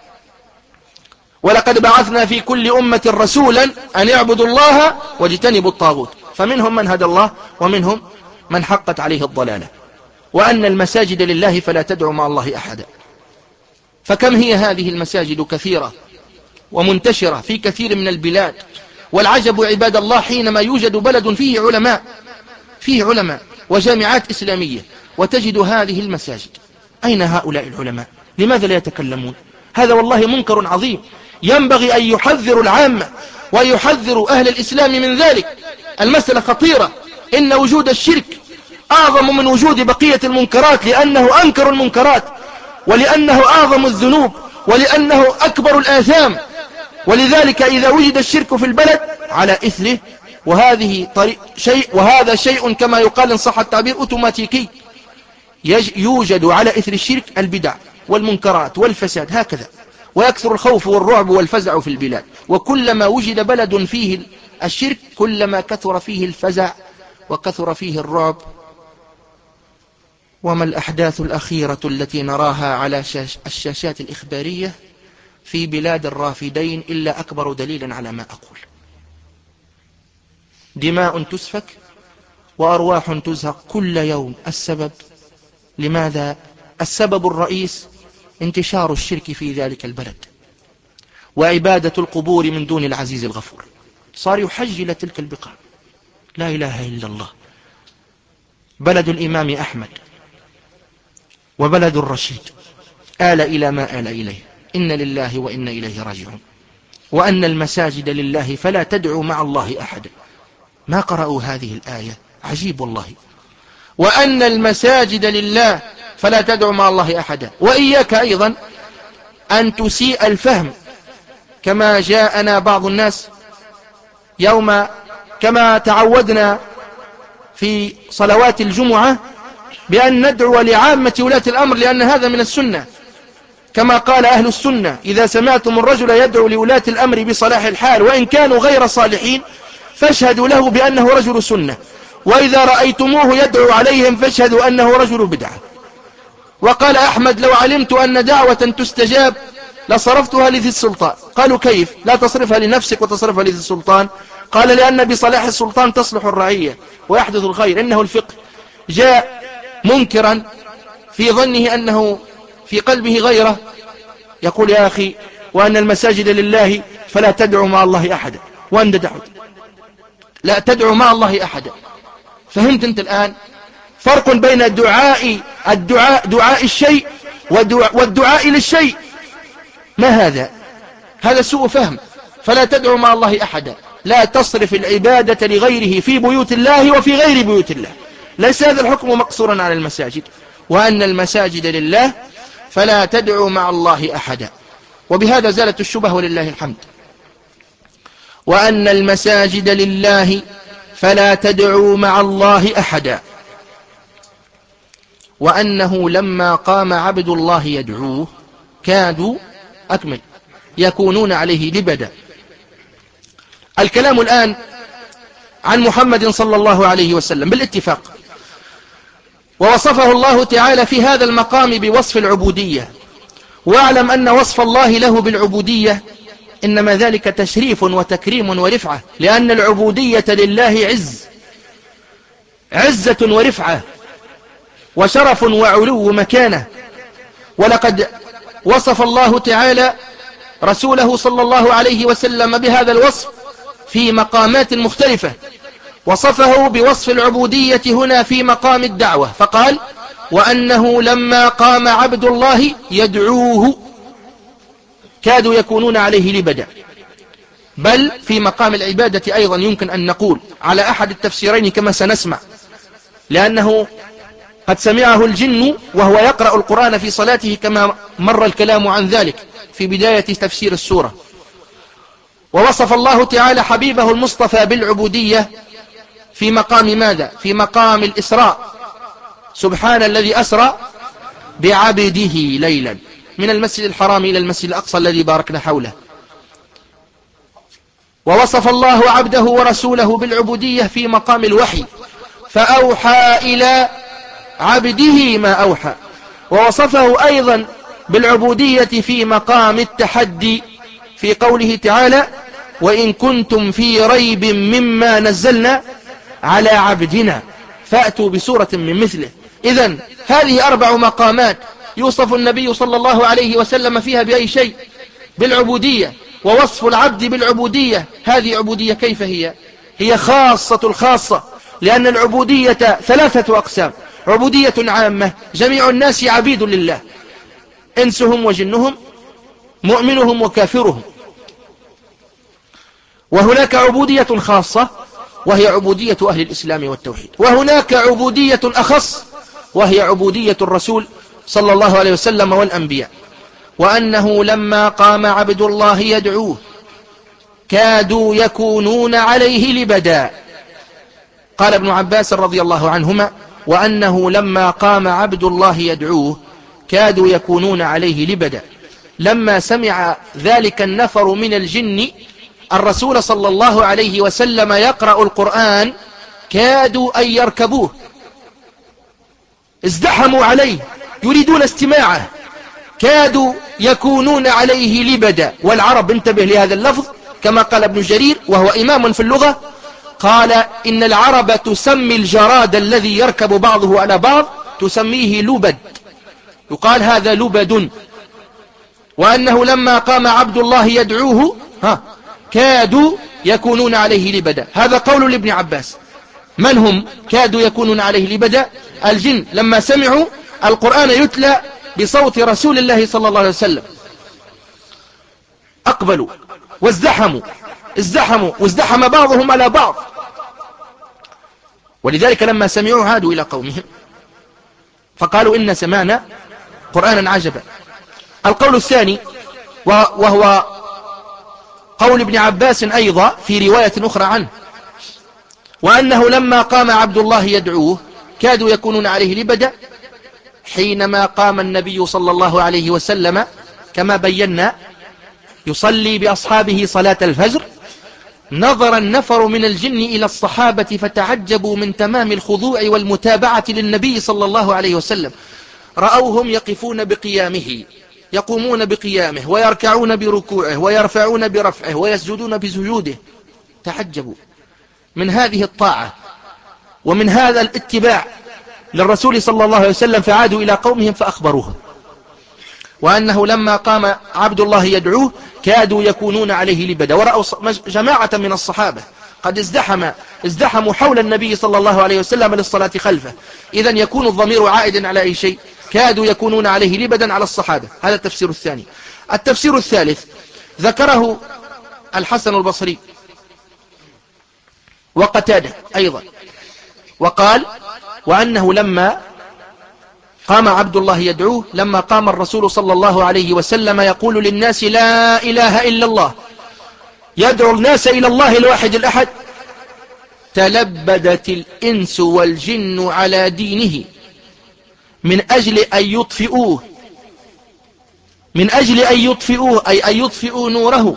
ولقد بعثنا في كل أمة رسولا أن يعبدوا الله واجتنبوا الطاغوت، فمنهم من هدى الله ومنهم من حقت عليه الضلالة. وأن المساجد لله فلا تدعو مع الله أحدا. فكم هي هذه المساجد كثيرة ومنتشرة في كثير من البلاد. والعجب عباد الله حينما يوجد بلد فيه علماء فيه علماء وجامعات إسلامية وتجد هذه المساجد. أين هؤلاء العلماء؟ لماذا لا يتكلمون؟ هذا والله منكر عظيم، ينبغي أن يحذر العامة وأن يحذر أهل الإسلام من ذلك. المسألة خطيرة. إن وجود الشرك أعظم من وجود بقية المنكرات، لأنه أنكر المنكرات، ولأنه أعظم الذنوب، ولأنه أكبر الآثام. ولذلك إذا وجد الشرك في البلد على إثره، وهذه طريق شيء وهذا شيء كما يقال إن صح التعبير أوتوماتيكي، يوجد على إثر الشرك البدع والمنكرات والفساد هكذا، ويكثر الخوف والرعب والفزع في البلاد. وكلما وجد بلد فيه الشرك كلما كثر فيه الفزع وكثر فيه الرعب. وما الأحداث الأخيرة التي نراها على الشاشات الإخبارية في بلاد الرافدين إلا أكبر دليل على ما أقول. دماء تسفك وأرواح تزهق كل يوم. السبب لماذا؟ السبب الرئيس انتشار الشرك في ذلك البلد وعبادة القبور من دون العزيز الغفور. صار يحج إلى تلك البقاع. لا إله إلا الله. بلد الإمام أحمد وبلد الرشيد آل إلى ما آل إليه. إن لله وإنا إليه راجعون. وأن المساجد لله فلا تدعوا مع الله أحدا. ما قرأوا هذه الآية؟ عجيب والله. وأن المساجد لله فلا تدعو مع الله أحدا. وإياك أيضا أن تسيء الفهم كما جاءنا بعض الناس يوم كما تعودنا في صلوات الجمعة بأن ندعو لعامة ولاة الأمر، لأن هذا من السنة، كما قال أهل السنة: إذا سمعتم الرجل يدعو لولاة الأمر بصلاح الحال وإن كانوا غير صالحين فاشهدوا له بأنه رجل سنة، وإذا رأيتموه يدعو عليهم فاشهدوا أنه رجل بدعة. وقال أحمد: لو علمت أن دعوة تستجاب لصرفتها لذي السلطان. قالوا: كيف لا تصرفها لنفسك وتصرفها لذي السلطان؟ قال: لأن بصلاح السلطان تصلح الرعية ويحدث الخير. إنه الفقه. جاء منكرا في ظنه أنه في قلبه غيره يقول: يا أخي، وأن المساجد لله فلا تدعو مع الله أحدا. وأنت دعوت لا تدعو مع الله أحدا. فهمت أنت الآن فرق بين الدعاء الدعاء دعاء الشيء والدعاء للشيء؟ ما هذا؟ هذا سوء فهم. فلا تدعو مع الله أحدا، لا تصرف العبادة لغيره في بيوت الله وفي غير بيوت الله. ليس هذا الحكم مقصورا على المساجد. وأن المساجد لله فلا تدعو مع الله أحدا. وبهذا زالت الشبهة ولله الحمد. وأن المساجد لله فلا تدعو مع الله أحدا. وأنه لما قام عبد الله يدعوه كادوا أكمل يكونون عليه لبدا. الكلام الآن عن محمد صلى الله عليه وسلم بالاتفاق، ووصفه الله تعالى في هذا المقام بوصف العبودية. واعلم أن وصف الله له بالعبودية إنما ذلك تشريف وتكريم ورفعة، لأن العبودية لله عز عزة ورفعة وشرف وعلو مكانة. ولقد وصف الله تعالى رسوله صلى الله عليه وسلم بهذا الوصف في مقامات مختلفة. وصفه بوصف العبودية هنا في مقام الدعوة فقال: وأنه لما قام عبد الله يدعوه كادوا يكونون عليه لبدا. بل في مقام العبادة أيضا يمكن أن نقول على أحد التفسيرين كما سنسمع، لأنه قد سمعه الجن وهو يقرأ القرآن في صلاته كما مر الكلام عن ذلك في بداية تفسير السورة. ووصف الله تعالى حبيبه المصطفى بالعبودية في مقام ماذا؟ في مقام الإسراء: سبحان الذي أسرى بعبده ليلا من المسجد الحرام إلى المسجد الأقصى الذي باركنا حوله. ووصف الله عبده ورسوله بالعبودية في مقام الوحي: فأوحى إلى عبده ما أوحى. ووصفه أيضا بالعبودية في مقام التحدي في قوله تعالى: وإن كنتم في ريب مما نزلنا على عبدنا فأتوا بسورة من مثله. إذن هذه أربع مقامات يوصف النبي صلى الله عليه وسلم فيها بأي شيء؟ بالعبودية. ووصف العبد بالعبودية هذه عبودية كيف هي؟ هي خاصة الخاصة، لأن العبودية ثلاثة أقسام: عبودية عامة جميع الناس عبيد لله، إنسهم وجنهم مؤمنهم وكافرهم. وهناك عبودية خاصة وهي عبودية أهل الإسلام والتوحيد. وهناك عبودية أخص وهي عبودية الرسول صلى الله عليه وسلم والأنبياء. وأنه لما قام عبد الله يدعوه كادوا يكونون عليه لبدا. قال ابن عباس رضي الله عنهما: وأنه لما قام عبد الله يدعوه كادوا يكونون عليه لبدا. لما سمع ذلك النفر من الجن الرسول صلى الله عليه وسلم يقرأ القرآن كادوا أن يركبوه، ازدحموا عليه يريدون استماعه، كادوا يكونون عليه لبدا. والعرب، انتبه لهذا اللفظ، كما قال ابن جرير وهو إمام في اللغة، قال: إن العرب تسمي الجراد الذي يركب بعضه على بعض تسميه لبد، يقال هذا لبد. وأنه لما قام عبد الله يدعوه ها كادوا يكونون عليه لبدا. هذا قول لابن عباس. من هم كادوا يكونون عليه لبدا؟ الجن لما سمعوا القرآن يتلى بصوت رسول الله صلى الله عليه وسلم أقبلوا وازدحموا ازدحموا وازدحم بعضهم على بعض. ولذلك لما سمعوا عادوا إلى قومهم فقالوا إن سمعنا قرآنا عجبا. القول الثاني وهو قول ابن عباس أيضا في رواية أخرى عنه، وأنه لما قام عبد الله يدعوه كادوا يكونون عليه لبدا. حينما قام النبي صلى الله عليه وسلم كما بينا يصلي بأصحابه صلاة الفجر، نظر النفر من الجن إلى الصحابة فتعجبوا من تمام الخضوع والمتابعة للنبي صلى الله عليه وسلم. رأوهم يقفون بقيامه، يقومون بقيامه، ويركعون بركوعه، ويرفعون برفعه، ويسجدون بسجوده. تعجبوا من هذه الطاعة ومن هذا الاتباع للرسول صلى الله عليه وسلم، فعادوا إلى قومهم فأخبروه وأنه لما قام عبد الله يدعوه كادوا يكونون عليه لبدا. ورأوا جماعة من الصحابة قد ازدحم ازدحموا حول النبي صلى الله عليه وسلم للصلاة خلفه. إذن يكون الضمير عائدا على أي شيء؟ كادوا يكونون عليه لبدا على الصحابة. هذا التفسير الثاني. التفسير الثالث ذكره الحسن البصري وقتاده أيضا، وقال وأنه لما قام عبد الله يدعوه، لما قام الرسول صلى الله عليه وسلم يقول للناس لا إله إلا الله، يدعو الناس إلى الله الواحد الأحد، تلبدت الإنس والجن على دينه من أجل أن يطفئوه من أجل أن يطفئوه أي أن يطفئوا نوره،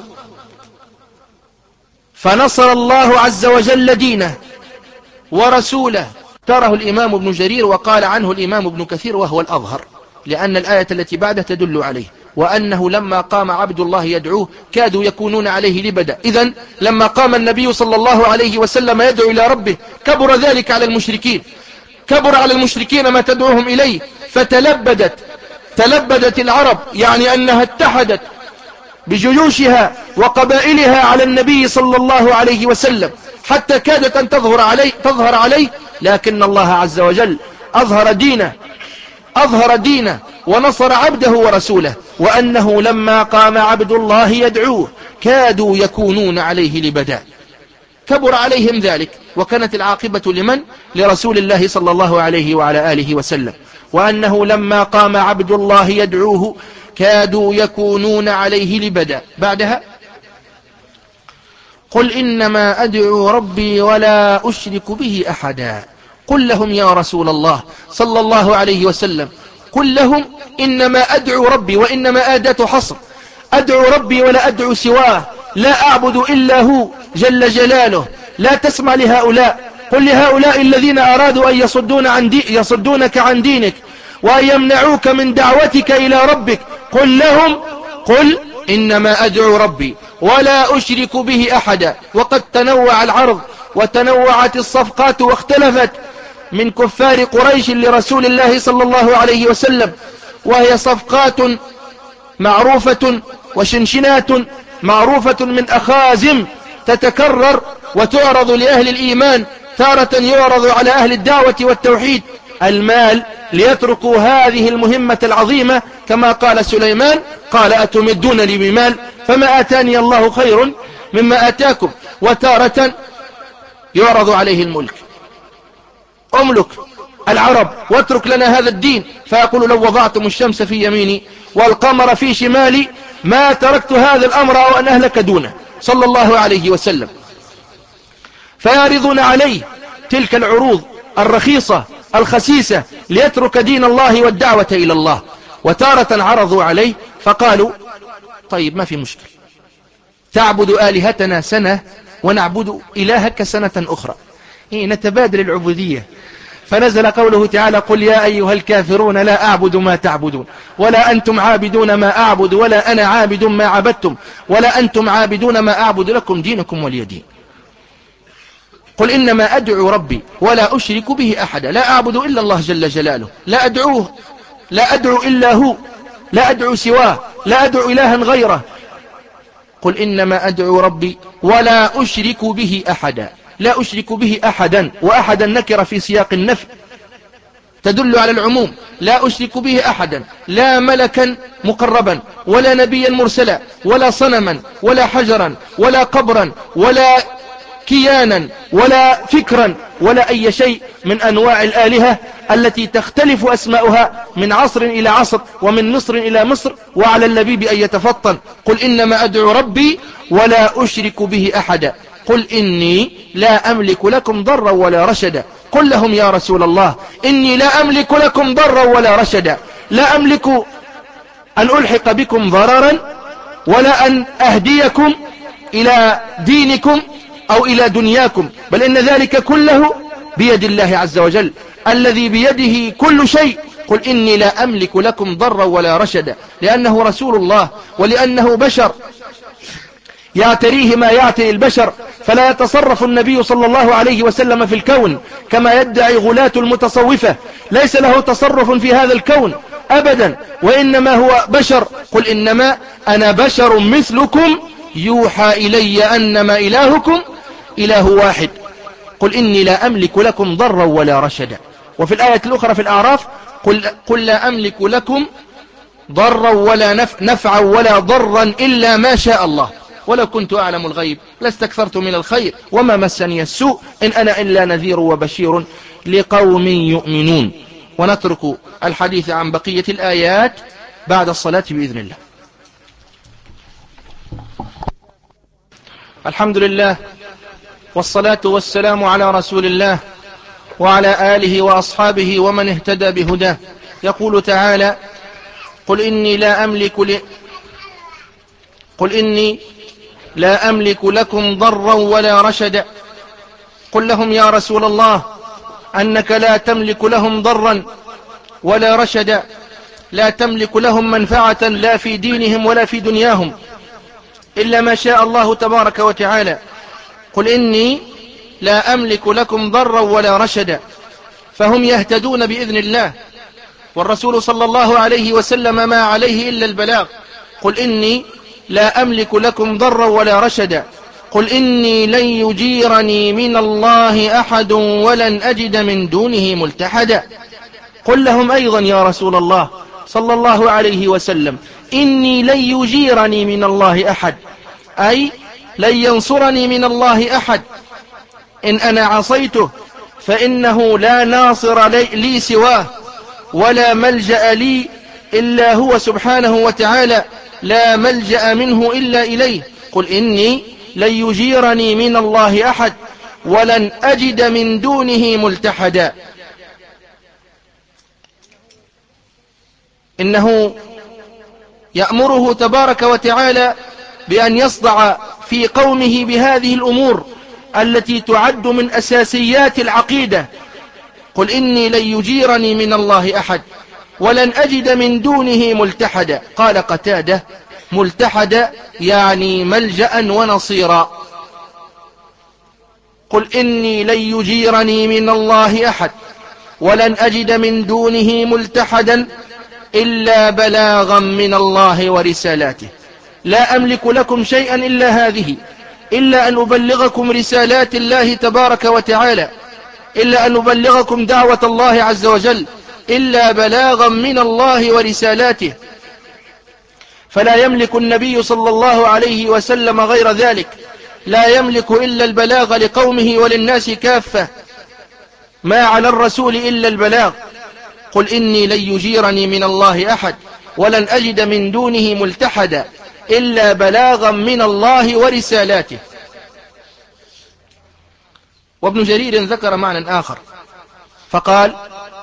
فنصر الله عز وجل دينه ورسوله. تره الإمام ابن جرير وقال عنه الإمام ابن كثير وهو الأظهر، لأن الآية التي بعده تدل عليه، وأنه لما قام عبد الله يدعوه كادوا يكونون عليه لبدا. إذن لما قام النبي صلى الله عليه وسلم يدعو إلى ربه كبر ذلك على المشركين، كبر على المشركين ما تدعوهم إليه، فتلبدت تلبدت العرب، يعني أنها اتحدت بجيوشها وقبائلها على النبي صلى الله عليه وسلم، حتى كادت أن تظهر عليه, تظهر عليه لكن الله عز وجل أظهر دينه أظهر دينه ونصر عبده ورسوله، وأنه لما قام عبد الله يدعوه كادوا يكونون عليه لبدا. كبر عليهم ذلك، وكانت العاقبة لمن؟ لرسول الله صلى الله عليه وعلى آله وسلم. وأنه لما قام عبد الله يدعوه كادوا يكونون عليه لبدا. بعدها قل إنما أدعو ربي ولا أشرك به أحدا. قل لهم يا رسول الله صلى الله عليه وسلم، قل لهم إنما أدعو ربي، وإنما آداة حصر، أدعو ربي ولا أدعو سواه، لا أعبد إلا هو جل جلاله. لا تسمع لهؤلاء، قل لهؤلاء الذين أرادوا أن يصدون عن دي يصدونك عن دينك وأن يمنعوك من دعوتك إلى ربك، قل لهم قل إنما أدعو ربي ولا أشرك به أحدا. وقد تنوع العرض وتنوعت الصفقات واختلفت من كفار قريش لرسول الله صلى الله عليه وسلم، وهي صفقات معروفة وشنشنات معروفة من أخازم تتكرر وتعرض لأهل الإيمان، تارة يعرض على أهل الدعوة والتوحيد المال ليتركوا هذه المهمة العظيمة، كما قال سليمان قال أتمدونني بمال فما آتاني الله خير مما آتاكم. وتارة يعرض عليه الملك، أملك العرب واترك لنا هذا الدين، فيقول لو وضعتم الشمس في يميني والقمر في شمالي ما تركت هذا الأمر أو أن أهلك دونه صلى الله عليه وسلم. فيعرضون عليه تلك العروض الرخيصة الخسيسة ليترك دين الله والدعوة إلى الله. وتارة عرضوا عليه فقالوا طيب ما في مشكلة، تعبد آلهتنا سنة ونعبد إلهك سنة أخرى، إيه نتبادل العبودية. فنزل قوله تعالى قل يا أيها الكافرون لا أعبد ما تعبدون ولا أنتم عابدون ما أعبد ولا أنا عابد ما عبدتم ولا أنتم عابدون ما أعبد لكم دينكم ولي دين. قل إنما أدعو ربي ولا أشرك به أحدا، لا أعبد إلا الله جل جلاله، لا أدعوه لا أدعو إلا هو، لا أدعو سواه، لا أدعو إلها غيره. قل إنما أدعو ربي ولا أشرك به أحدا، لا أشرك به أحدا، وأحدا نكر في سياق النفي تدل على العموم، لا أشرك به أحدا، لا ملكا مقربا ولا نبيا مرسلا ولا صنما ولا حجرا ولا قبرا ولا كيانا ولا فكرا ولا أي شيء من أنواع الآلهة التي تختلف أسماؤها من عصر إلى عصر ومن مصر إلى مصر، وعلى اللبيب أن يتفطن. قل إنما أدعو ربي ولا أشرك به أحدا، قل إني لا أملك لكم ضرا ولا رشدا. قل لهم يا رسول الله إني لا أملك لكم ضرا ولا رشدا، لا أملك أن ألحق بكم ضررا ولا أن أهديكم إلى دينكم أو إلى دنياكم، بل إن ذلك كله بيد الله عز وجل الذي بيده كل شيء. قل إني لا أملك لكم ضرا ولا رشدا، لأنه رسول الله ولأنه بشر يعتريه ما يعتري البشر، فلا يتصرف النبي صلى الله عليه وسلم في الكون كما يدعي غلاة المتصوفة، ليس له تصرف في هذا الكون أبدا، وإنما هو بشر. قل إنما أنا بشر مثلكم يوحى إلي أنما إلهكم إله واحد. قل إني لا أملك لكم ضرا ولا رشدا. وفي الآية الأخرى في الأعراف قل, قل لا أملك لكم ضرا ولا نف نفعا ولا ضرا إلا ما شاء الله ولو كنت أعلم الغيب لاستكثرت من الخير وما مسني السوء إن أنا إلا نذير وبشير لقوم يؤمنون. ونترك الحديث عن بقية الآيات بعد الصلاة بإذن الله. الحمد لله والصلاة والسلام على رسول الله وعلى آله وأصحابه ومن اهتدى بهداه. يقول تعالى قل إني لا أملك ل... قل إني لا أملك لكم ضرا ولا رشدا. قل لهم يا رسول الله أنك لا تملك لهم ضرا ولا رشدا، لا تملك لهم منفعة لا في دينهم ولا في دنياهم إلا ما شاء الله تبارك وتعالى. قل إني لا أملك لكم ضرا ولا رشدا، فهم يهتدون بإذن الله، والرسول صلى الله عليه وسلم ما عليه إلا البلاغ. قل إني لا أملك لكم ضرا ولا رشدا. قل إني لن يجيرني من الله أحد ولن أجد من دونه ملتحدا. قل لهم أيضا يا رسول الله صلى الله عليه وسلم إني لن يجيرني من الله أحد، أي لن ينصرني من الله أحد، إن أنا عصيته فإنه لا ناصر لي, لي سواه ولا ملجأ لي إلا هو سبحانه وتعالى، لا ملجأ منه إلا إليه. قل إني لن يجيرني من الله أحد ولن أجد من دونه ملتحدا. إنه يأمره تبارك وتعالى بأن يصدع في قومه بهذه الأمور التي تعد من أساسيات العقيدة. قل إني لن يجيرني من الله أحد ولن أجد من دونه ملتحدا. قال قتادة ملتحدا يعني ملجأ ونصيرا. قل إني لن يجيرني من الله أحد ولن أجد من دونه ملتحدا إلا بلاغا من الله ورسالاته. لا أملك لكم شيئا إلا هذه، إلا أن أبلغكم رسالات الله تبارك وتعالى، إلا أن أبلغكم دعوة الله عز وجل، إلا بلاغا من الله ورسالاته. فلا يملك النبي صلى الله عليه وسلم غير ذلك، لا يملك إلا البلاغ لقومه وللناس كافة، ما على الرسول إلا البلاغ. قل إني لن يجيرني من الله أحد ولن أجد من دونه ملتحدا إلا بلاغا من الله ورسالاته. وابن جرير ذكر معنى آخر فقال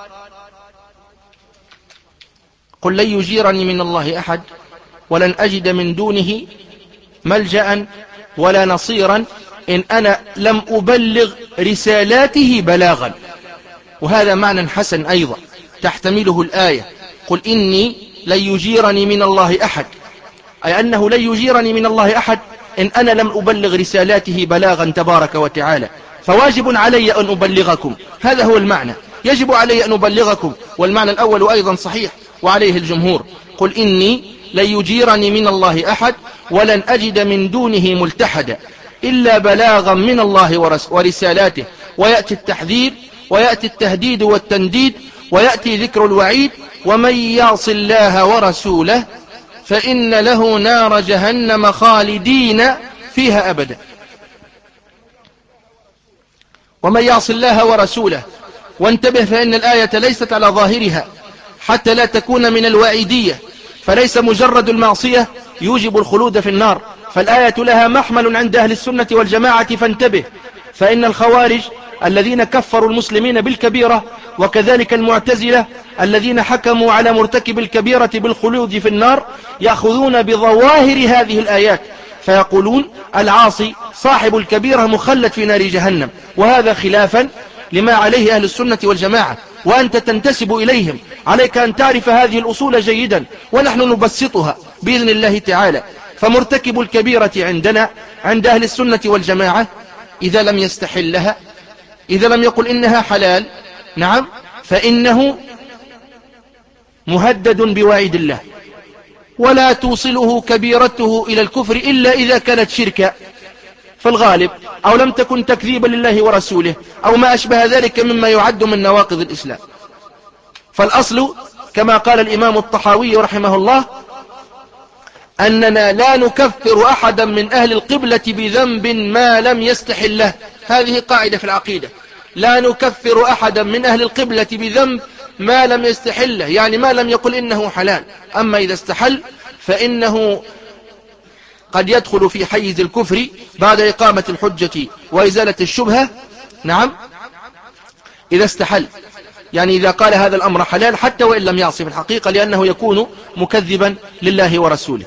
قل لن يجيرني من الله أحد ولن أجد من دونه ملجأ ولا نصيرا إن أنا لم أبلغ رسالاته بلاغا. وهذا معنى حسن أيضا تحتمله الآية قل إني لن يجيرني من الله أحد، أي أنه لن يجيرني من الله أحد إن أنا لم أبلغ رسالاته بلاغا تبارك وتعالى، فواجب علي أن أبلغكم. هذا هو المعنى، يجب علي أن أبلغكم. والمعنى الأول أيضا صحيح وعليه الجمهور. قل إني لن يجيرني من الله أحد ولن أجد من دونه ملتحدا إلا بلاغا من الله ورسالاته. ويأتي التحذير ويأتي التهديد والتنديد ويأتي ذكر الوعيد ومن يعص الله ورسوله فإن له نار جهنم خالدين فيها أبدا. ومن يعص الله ورسوله. وانتبه فإن الآية ليست على ظاهرها حتى لا تكون من الوعيدية، فليس مجرد المعصية يوجب الخلود في النار، فالآية لها محمل عند أهل السنة والجماعة. فانتبه، فإن الخوارج الذين كفروا المسلمين بالكبيرة، وكذلك المعتزلة الذين حكموا على مرتكب الكبيرة بالخلود في النار، يأخذون بظواهر هذه الآيات فيقولون العاصي صاحب الكبيرة مخلد في نار جهنم، وهذا خلافا لما عليه أهل السنة والجماعة، وأنت تنتسب إليهم. عليك أن تعرف هذه الأصول جيدا، ونحن نبسطها بإذن الله تعالى. فمرتكب الكبيرة عندنا عند أهل السنة والجماعة إذا لم يستحلها، إذا لم يقل إنها حلال، نعم، فإنه مهدد بوعيد الله، ولا توصله كبيرته إلى الكفر إلا إذا كانت شركا في الغالب، أو لم تكن تكذيبا لله ورسوله، أو ما أشبه ذلك مما يعد من نواقض الإسلام. فالأصل كما قال الإمام الطحاوي رحمه الله أننا لا نكفر أحدا من أهل القبلة بذنب ما لم يستحله. هذه قاعدة في العقيدة، لا نكفر أحدا من أهل القبلة بذنب ما لم يستحله، يعني ما لم يقل إنه حلال. أما إذا استحل فإنه قد يدخل في حيز الكفر بعد إقامة الحجة وإزالة الشبهة، نعم، إذا استحل، يعني إذا قال هذا الأمر حلال حتى وإن لم يعصي في الحقيقة، لأنه يكون مكذبا لله ورسوله.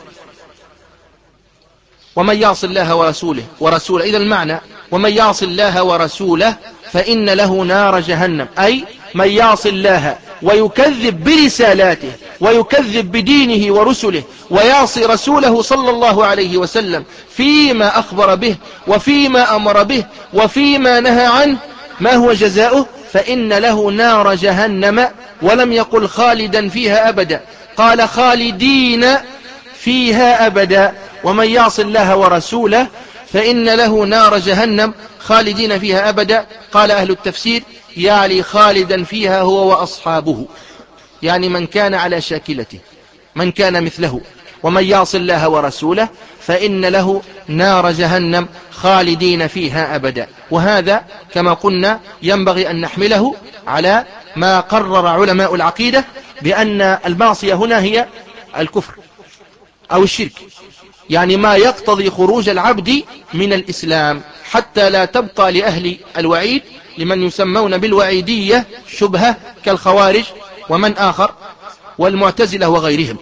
ومن يعص الله ورسوله ورسوله إذا المعنى ومن يعص الله ورسوله فإن له نار جهنم، أي من يعص الله ويكذب برسالاته ويكذب بدينه ورسله ويعصي رسوله صلى الله عليه وسلم فيما أخبر به وفيما أمر به وفيما نهى عنه، ما هو جزاؤه؟ فإن له نار جهنم، ولم يقل خالدا فيها أبدا، قال خالدين فيها أبدا. ومن يعص الله ورسوله فإن له نار جهنم خالدين فيها أبدا. قال أهل التفسير يعني خالدا فيها هو وأصحابه، يعني من كان على شاكلته، من كان مثله. ومن يعص الله ورسوله فإن له نار جهنم خالدين فيها أبدا. وهذا كما قلنا ينبغي أن نحمله على ما قرر علماء العقيدة بأن المعصية هنا هي الكفر أو الشرك، يعني ما يقتضي خروج العبد من الإسلام، حتى لا تبقى لأهل الوعيد لمن يسمون بالوعيدية شبهة كالخوارج ومن آخر والمعتزلة وغيرهم.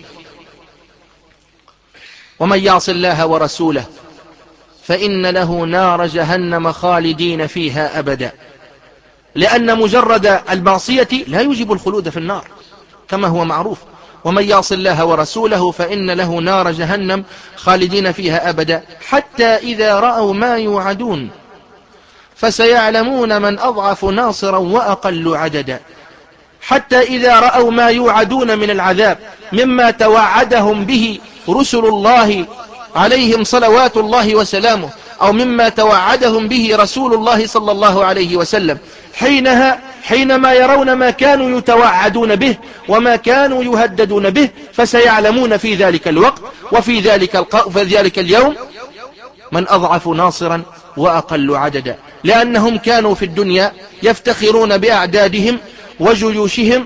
ومن يعص الله ورسوله فإن له نار جهنم خالدين فيها أبدا، لأن مجرد المعصية لا يوجب الخلود في النار كما هو معروف. ومن يعص الله ورسوله فإن له نار جهنم خالدين فيها أبدا، حتى إذا رأوا ما يوعدون فسيعلمون من أضعف ناصرا وأقل عددا. حتى إذا رأوا ما يوعدون من العذاب مما توعدهم به رسل الله عليهم صلوات الله وسلامه، أو مما توعدهم به رسول الله صلى الله عليه وسلم، حينها حينما يرون ما كانوا يتوعدون به وما كانوا يهددون به، فسيعلمون في ذلك الوقت وفي ذلك, الق... في ذلك اليوم من أضعف ناصرا وأقل عددا، لأنهم كانوا في الدنيا يفتخرون بأعدادهم وجيوشهم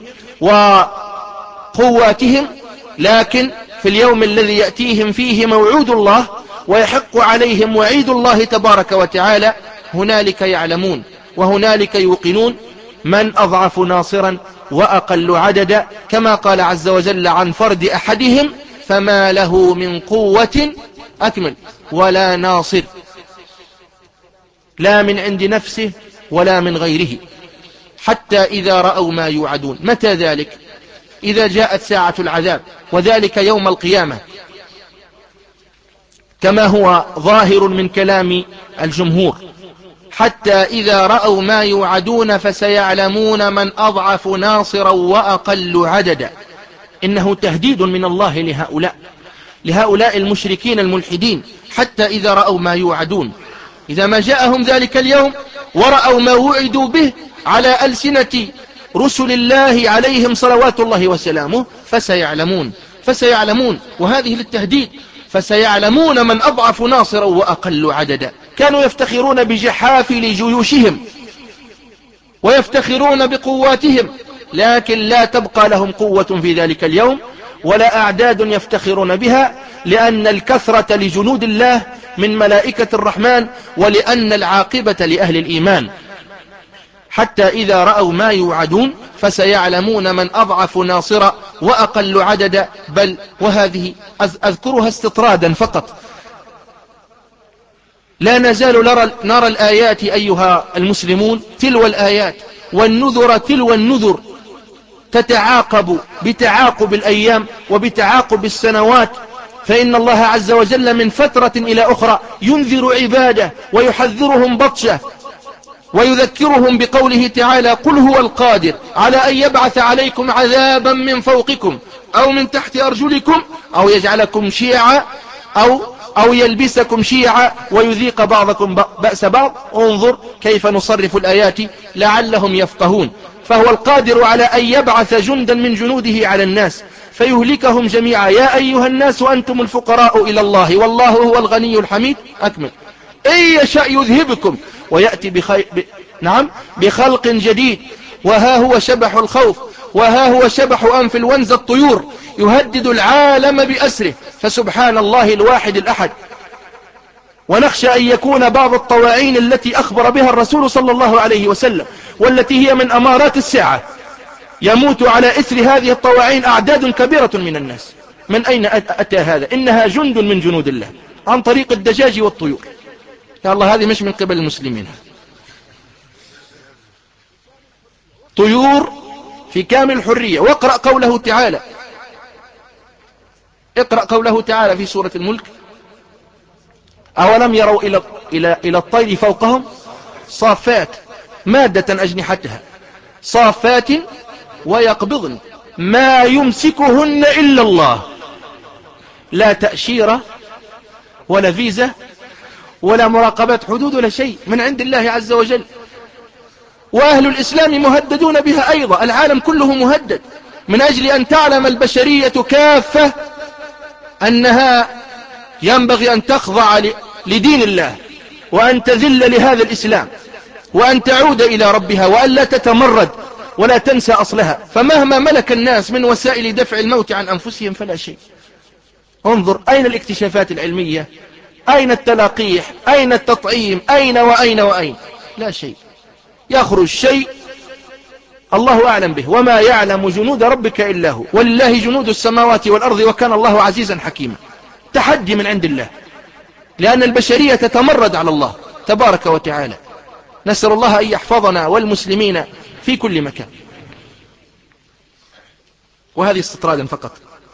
وقواتهم، لكن في اليوم الذي يأتيهم فيه موعود الله ويحق عليهم وعيد الله تبارك وتعالى، هنالك يعلمون وهنالك يوقنون من أضعف ناصرا وأقل عددا، كما قال عز وجل عن فرد أحدهم فما له من قوة أكمل ولا ناصر، لا من عند نفسه ولا من غيره. حتى إذا رأوا ما يوعدون، متى ذلك؟ إذا جاءت ساعة العذاب، وذلك يوم القيامة كما هو ظاهر من كلام الجمهور. حتى إذا رأوا ما يوعدون فسيعلمون من أضعف ناصرا وأقل عددا. إنه تهديد من الله لهؤلاء لهؤلاء المشركين الملحدين. حتى إذا رأوا ما يوعدون، إذا ما جاءهم ذلك اليوم ورأوا ما وعدوا به على ألسنة رسل الله عليهم صلوات الله وسلامه فسيعلمون فسيعلمون وهذه للتهديد، فسيعلمون من أضعف ناصرا وأقل عددا. كانوا يفتخرون بجحافل جيوشهم ويفتخرون بقواتهم، لكن لا تبقى لهم قوة في ذلك اليوم ولا أعداد يفتخرون بها، لأن الكثرة لجنود الله من ملائكة الرحمن، ولأن العاقبة لأهل الإيمان. حتى إذا رأوا ما يوعدون فسيعلمون من أضعف ناصرا وأقل عددا. بل وهذه أذكرها استطرادا فقط، لا نزال نرى, نرى الآيات أيها المسلمون، تلو الآيات، والنذر تلو النذر، تتعاقب بتعاقب الأيام وبتعاقب السنوات. فإن الله عز وجل من فترة إلى أخرى ينذر عباده ويحذرهم بطشه، ويذكرهم بقوله تعالى: قل هو القادر على أن يبعث عليكم عذابا من فوقكم أو من تحت أرجلكم أو يجعلكم شيعا أو, أو يلبسكم شيعا ويذيق بعضكم بأس بعض. انظر كيف نصرف الآيات لعلهم يفقهون. فهو القادر على أن يبعث جندا من جنوده على الناس فيهلكهم جميعا. يا أيها الناس وأنتم الفقراء إلى الله والله هو الغني الحميد. أكمل. إن يشأ يذهبكم ويأتي بخي... ب... نعم بخلق جديد. وها هو شبح الخوف، وها هو شبح أنفلونزا الطيور يهدد العالم بأسره. فسبحان الله الواحد الأحد. ونخشى أن يكون بعض الطواعين التي أخبر بها الرسول صلى الله عليه وسلم والتي هي من أمارات الساعة يموت على إثر هذه الطواعين أعداد كبيرة من الناس. من أين أتى هذا؟ إنها جند من جنود الله عن طريق الدجاج والطيور. يا الله، هذه مش من قبل المسلمين، طيور في كامل الحرية. واقرأ قوله تعالى، اقرأ قوله تعالى في سورة الملك: أولم يروا إلى, إلى, إلى الطير فوقهم صافات مادة أجنحتها صافات ويقبضن ما يمسكهن إلا الله. لا تأشيرة ولا فيزة ولا مراقبات حدود ولا شيء، من عند الله عز وجل. وأهل الإسلام مهددون بها أيضا، العالم كله مهدد، من أجل أن تعلم البشرية كافة أنها ينبغي أن تخضع لدين الله وأن تذل لهذا الإسلام وأن تعود إلى ربها وأن لا تتمرد ولا تنسى أصلها. فمهما ملك الناس من وسائل دفع الموت عن أنفسهم فلا شيء. انظر، أين الاكتشافات العلمية؟ أين التلقيح؟ أين التطعيم؟ أين وأين وأين؟ لا شيء. يخرج شيء الله أعلم به، وما يعلم جنود ربك إلا هو، ولله جنود السماوات والأرض وكان الله عزيزا حكيما. تحدي من عند الله، لأن البشرية تتمرد على الله تبارك وتعالى. نسأل الله أن يحفظنا والمسلمين في كل مكان. وهذه استطرادا فقط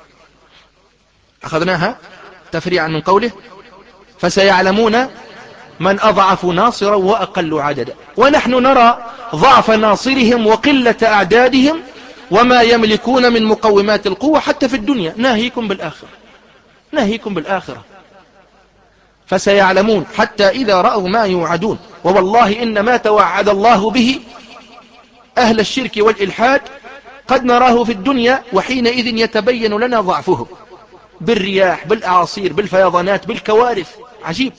أخذناها تفريعا من قوله: فسيعلمون من أضعف ناصرا وأقل عددا. ونحن نرى ضعف ناصرهم وقلة أعدادهم وما يملكون من مقومات القوة حتى في الدنيا. ناهيكم بالآخرة، ناهيكم بالآخرة. فسيعلمون حتى إذا رأوا ما يوعدون. ووالله إن ما توعد الله به أهل الشرك والإلحاد قد نراه في الدنيا، وحينئذ يتبين لنا ضعفهم بالرياح، بالأعاصير، بالفيضانات، بالكوارث. عجيب.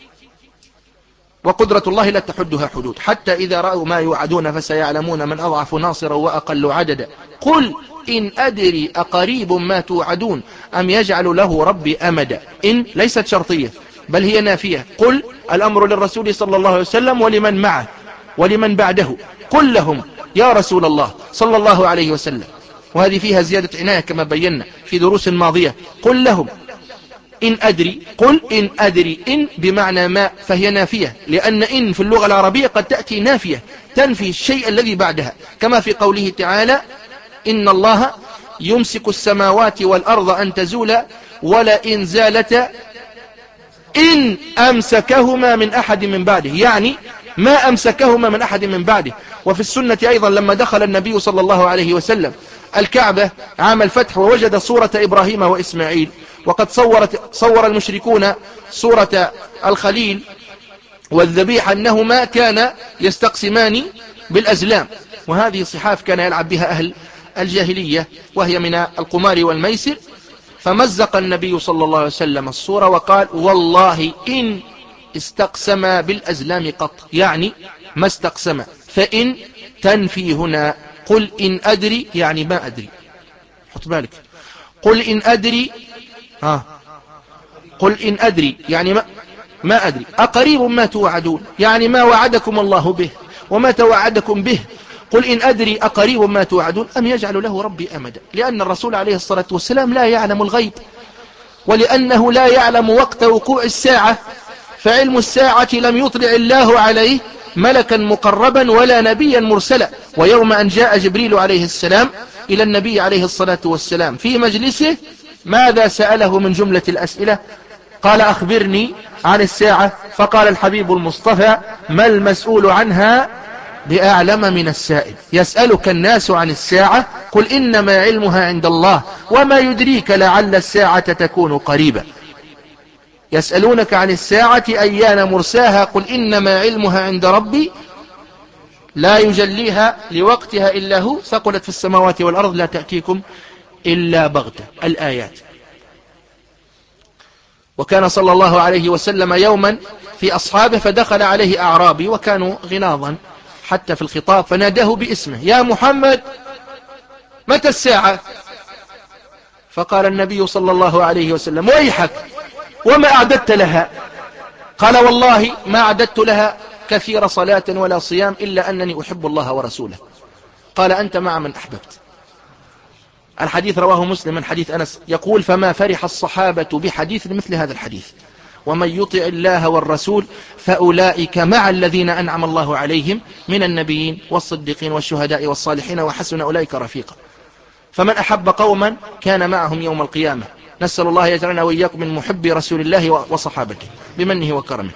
وقدرة الله لا تحدها حدود. حتى إذا رأوا ما يوعدون فسيعلمون من أضعف ناصرا وأقل عددا. قل إن أدري أقريب ما توعدون أم يجعل له ربي أمدا. إن ليست شرطية بل هي نافية. قل الأمر للرسول صلى الله عليه وسلم ولمن معه ولمن بعده. قل لهم يا رسول الله صلى الله عليه وسلم، وهذه فيها زيادة عناية كما بينا في دروس ماضية. قل لهم إن أدري، قل إن أدري، إن بمعنى ما، فهي نافية، لأن إن في اللغة العربية قد تأتي نافية تنفي الشيء الذي بعدها، كما في قوله تعالى: إن الله يمسك السماوات والأرض أن تزولا ولئن زالتا إن أمسكهما من أحد من بعده، يعني ما أمسكهما من أحد من بعده. وفي السنة أيضا لما دخل النبي صلى الله عليه وسلم الكعبة عام الفتح ووجد صورة إبراهيم وإسماعيل، وقد صورت صور المشركون صورة الخليل والذبيح أنهما كان يستقسمان بالأزلام، وهذه صحاف كان يلعب بها أهل الجاهلية وهي من القمار والميسر. فمزق النبي صلى الله عليه وسلم الصورة وقال: والله إن استقسم بالأزلام قط، يعني ما استقسم، فإن تنفي هنا قل إن أدري يعني ما أدري. حط بالك، قل إن أدري ها قل إن أدري يعني ما, ما أدري. أقريب ما توعدون يعني ما وعدكم الله به وما توعدكم به. قل إن أدري أقريب ما توعدون أم يجعل له ربي أمدا. لأن الرسول عليه الصلاة والسلام لا يعلم الغيب، ولأنه لا يعلم وقت وقوع الساعة، فعلم الساعة لم يطلع الله عليه ملكا مقربا ولا نبيا مرسلا. ويوم أن جاء جبريل عليه السلام إلى النبي عليه الصلاة والسلام في مجلسه، ماذا سأله من جملة الأسئلة؟ قال أخبرني عن الساعة. فقال الحبيب المصطفى ما المسؤول عنها بأعلم من السائل. يسألك الناس عن الساعة قل إنما علمها عند الله وما يدريك لعل الساعة تكون قريبا. يسألونك عن الساعة أيان مرساها قل إنما علمها عند ربي لا يجليها لوقتها إلا هو ثقلت في السماوات والأرض لا تأتيكم إلا بغتة. الآيات. وكان صلى الله عليه وسلم يوما في أصحابه فدخل عليه أعرابي وكانوا غلاظا حتى في الخطاب، فناداه باسمه يا محمد متى الساعة؟ فقال النبي صلى الله عليه وسلم ويحك وما أعددت لها؟ قال والله ما أعددت لها كثير صلاة ولا صيام إلا أنني أحب الله ورسوله. قال أنت مع من أحببت. الحديث رواه مسلم من حديث أنس يقول فما فرح الصحابة بحديث مثل هذا الحديث ومن يطع الله والرسول فأولئك مع الذين أنعم الله عليهم من النبيين والصديقين والشهداء والصالحين وحسن أولئك رفيقا. فمن أحب قوما كان معهم يوم القيامة. نسأل الله يجعلنا وإياكم من محبي رسول الله وصحابته بمنه وكرمه.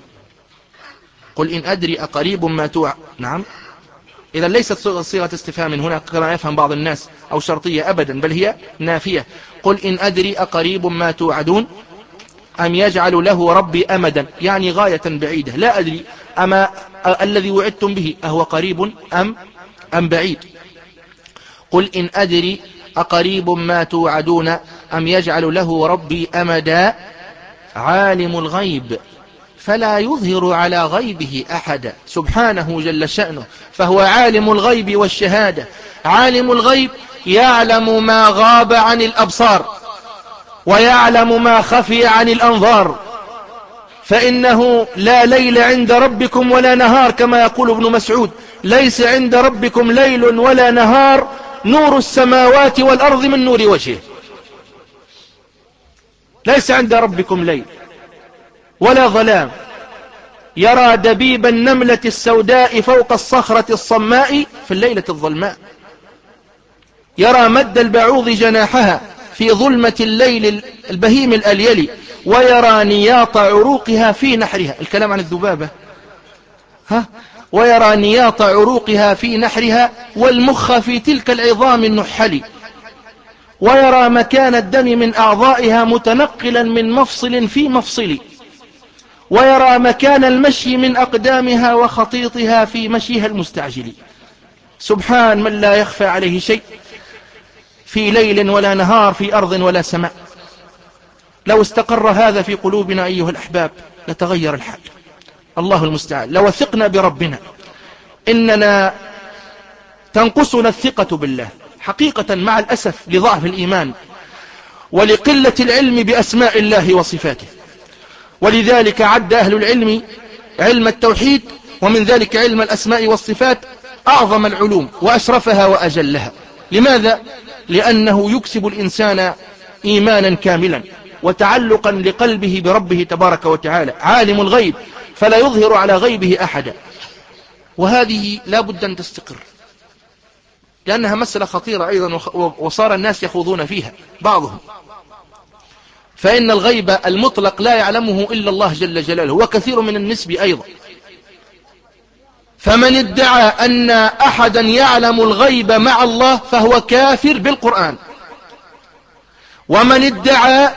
قل إن أدري أقريب ما توع نعم. إذا ليست صيغة استفهام هنا كما يفهم بعض الناس أو شرطية أبدا، بل هي نافية. قل إن أدري أقريب ما توعدون أم يجعل له ربي أمدا يعني غاية بعيدة. لا أدري أما الذي وعدتم به أهو قريب أم, أم بعيد. قل إن أدري أقريب ما توعدون أم يجعل له ربي أمدا عالم الغيب فلا يظهر على غيبه أحدا سبحانه جل شأنه. فهو عالم الغيب والشهادة. عالم الغيب يعلم ما غاب عن الأبصار ويعلم ما خفي عن الأنظار، فإنه لا ليل عند ربكم ولا نهار كما يقول ابن مسعود ليس عند ربكم ليل ولا نهار نور السماوات والأرض من نور وجهه. ليس عند ربكم ليل ولا ظلام يرى دبيب النملة السوداء فوق الصخرة الصماء في الليلة الظلماء، يرى مد البعوض جناحها في ظلمة الليل البهيم الأليل، ويرى نياط عروقها في نحرها. الكلام عن الذبابة ها ويرى نياط عروقها في نحرها والمخ في تلك العظام النحل، ويرى مكان الدم من أعضائها متنقلا من مفصل في مفصل، ويرى مكان المشي من أقدامها وخطيطها في مشيها المستعجل. سبحان من لا يخفى عليه شيء في ليل ولا نهار في أرض ولا سماء. لو استقر هذا في قلوبنا أيها الأحباب لتغير الحال. الله المستعان. لو وثقنا بربنا. إننا تنقصنا الثقة بالله حقيقة مع الأسف لضعف الإيمان ولقلة العلم بأسماء الله وصفاته. ولذلك عد أهل العلم علم التوحيد ومن ذلك علم الأسماء والصفات أعظم العلوم وأشرفها وأجلها. لماذا؟ لأنه يكسب الإنسان إيمانا كاملا وتعلقا لقلبه بربه تبارك وتعالى. عالم الغيب فلا يظهر على غيبه أحدا. وهذه لا بد أن تستقر لأنها مسألة خطيرة أيضا وصار الناس يخوضون فيها بعضهم. فإن الغيب المطلق لا يعلمه إلا الله جل جلاله وكثير من النسب أيضا. فمن ادعى أن أحدا يعلم الغيب مع الله فهو كافر بالقرآن. ومن ادعى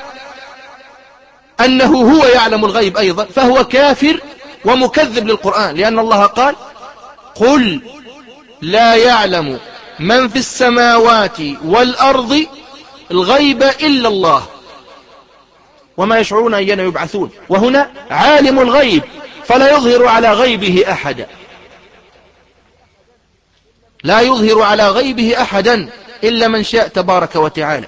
أنه هو يعلم الغيب أيضا فهو كافر ومكذب للقرآن، لأن الله قال قل لا يعلم من في السماوات والأرض الغيب إلا الله وما يشعرون أيان يبعثون. وهنا عالم الغيب فلا يظهر على غيبه أحدا. لا يظهر على غيبه أحدا إلا من شاء تبارك وتعالى،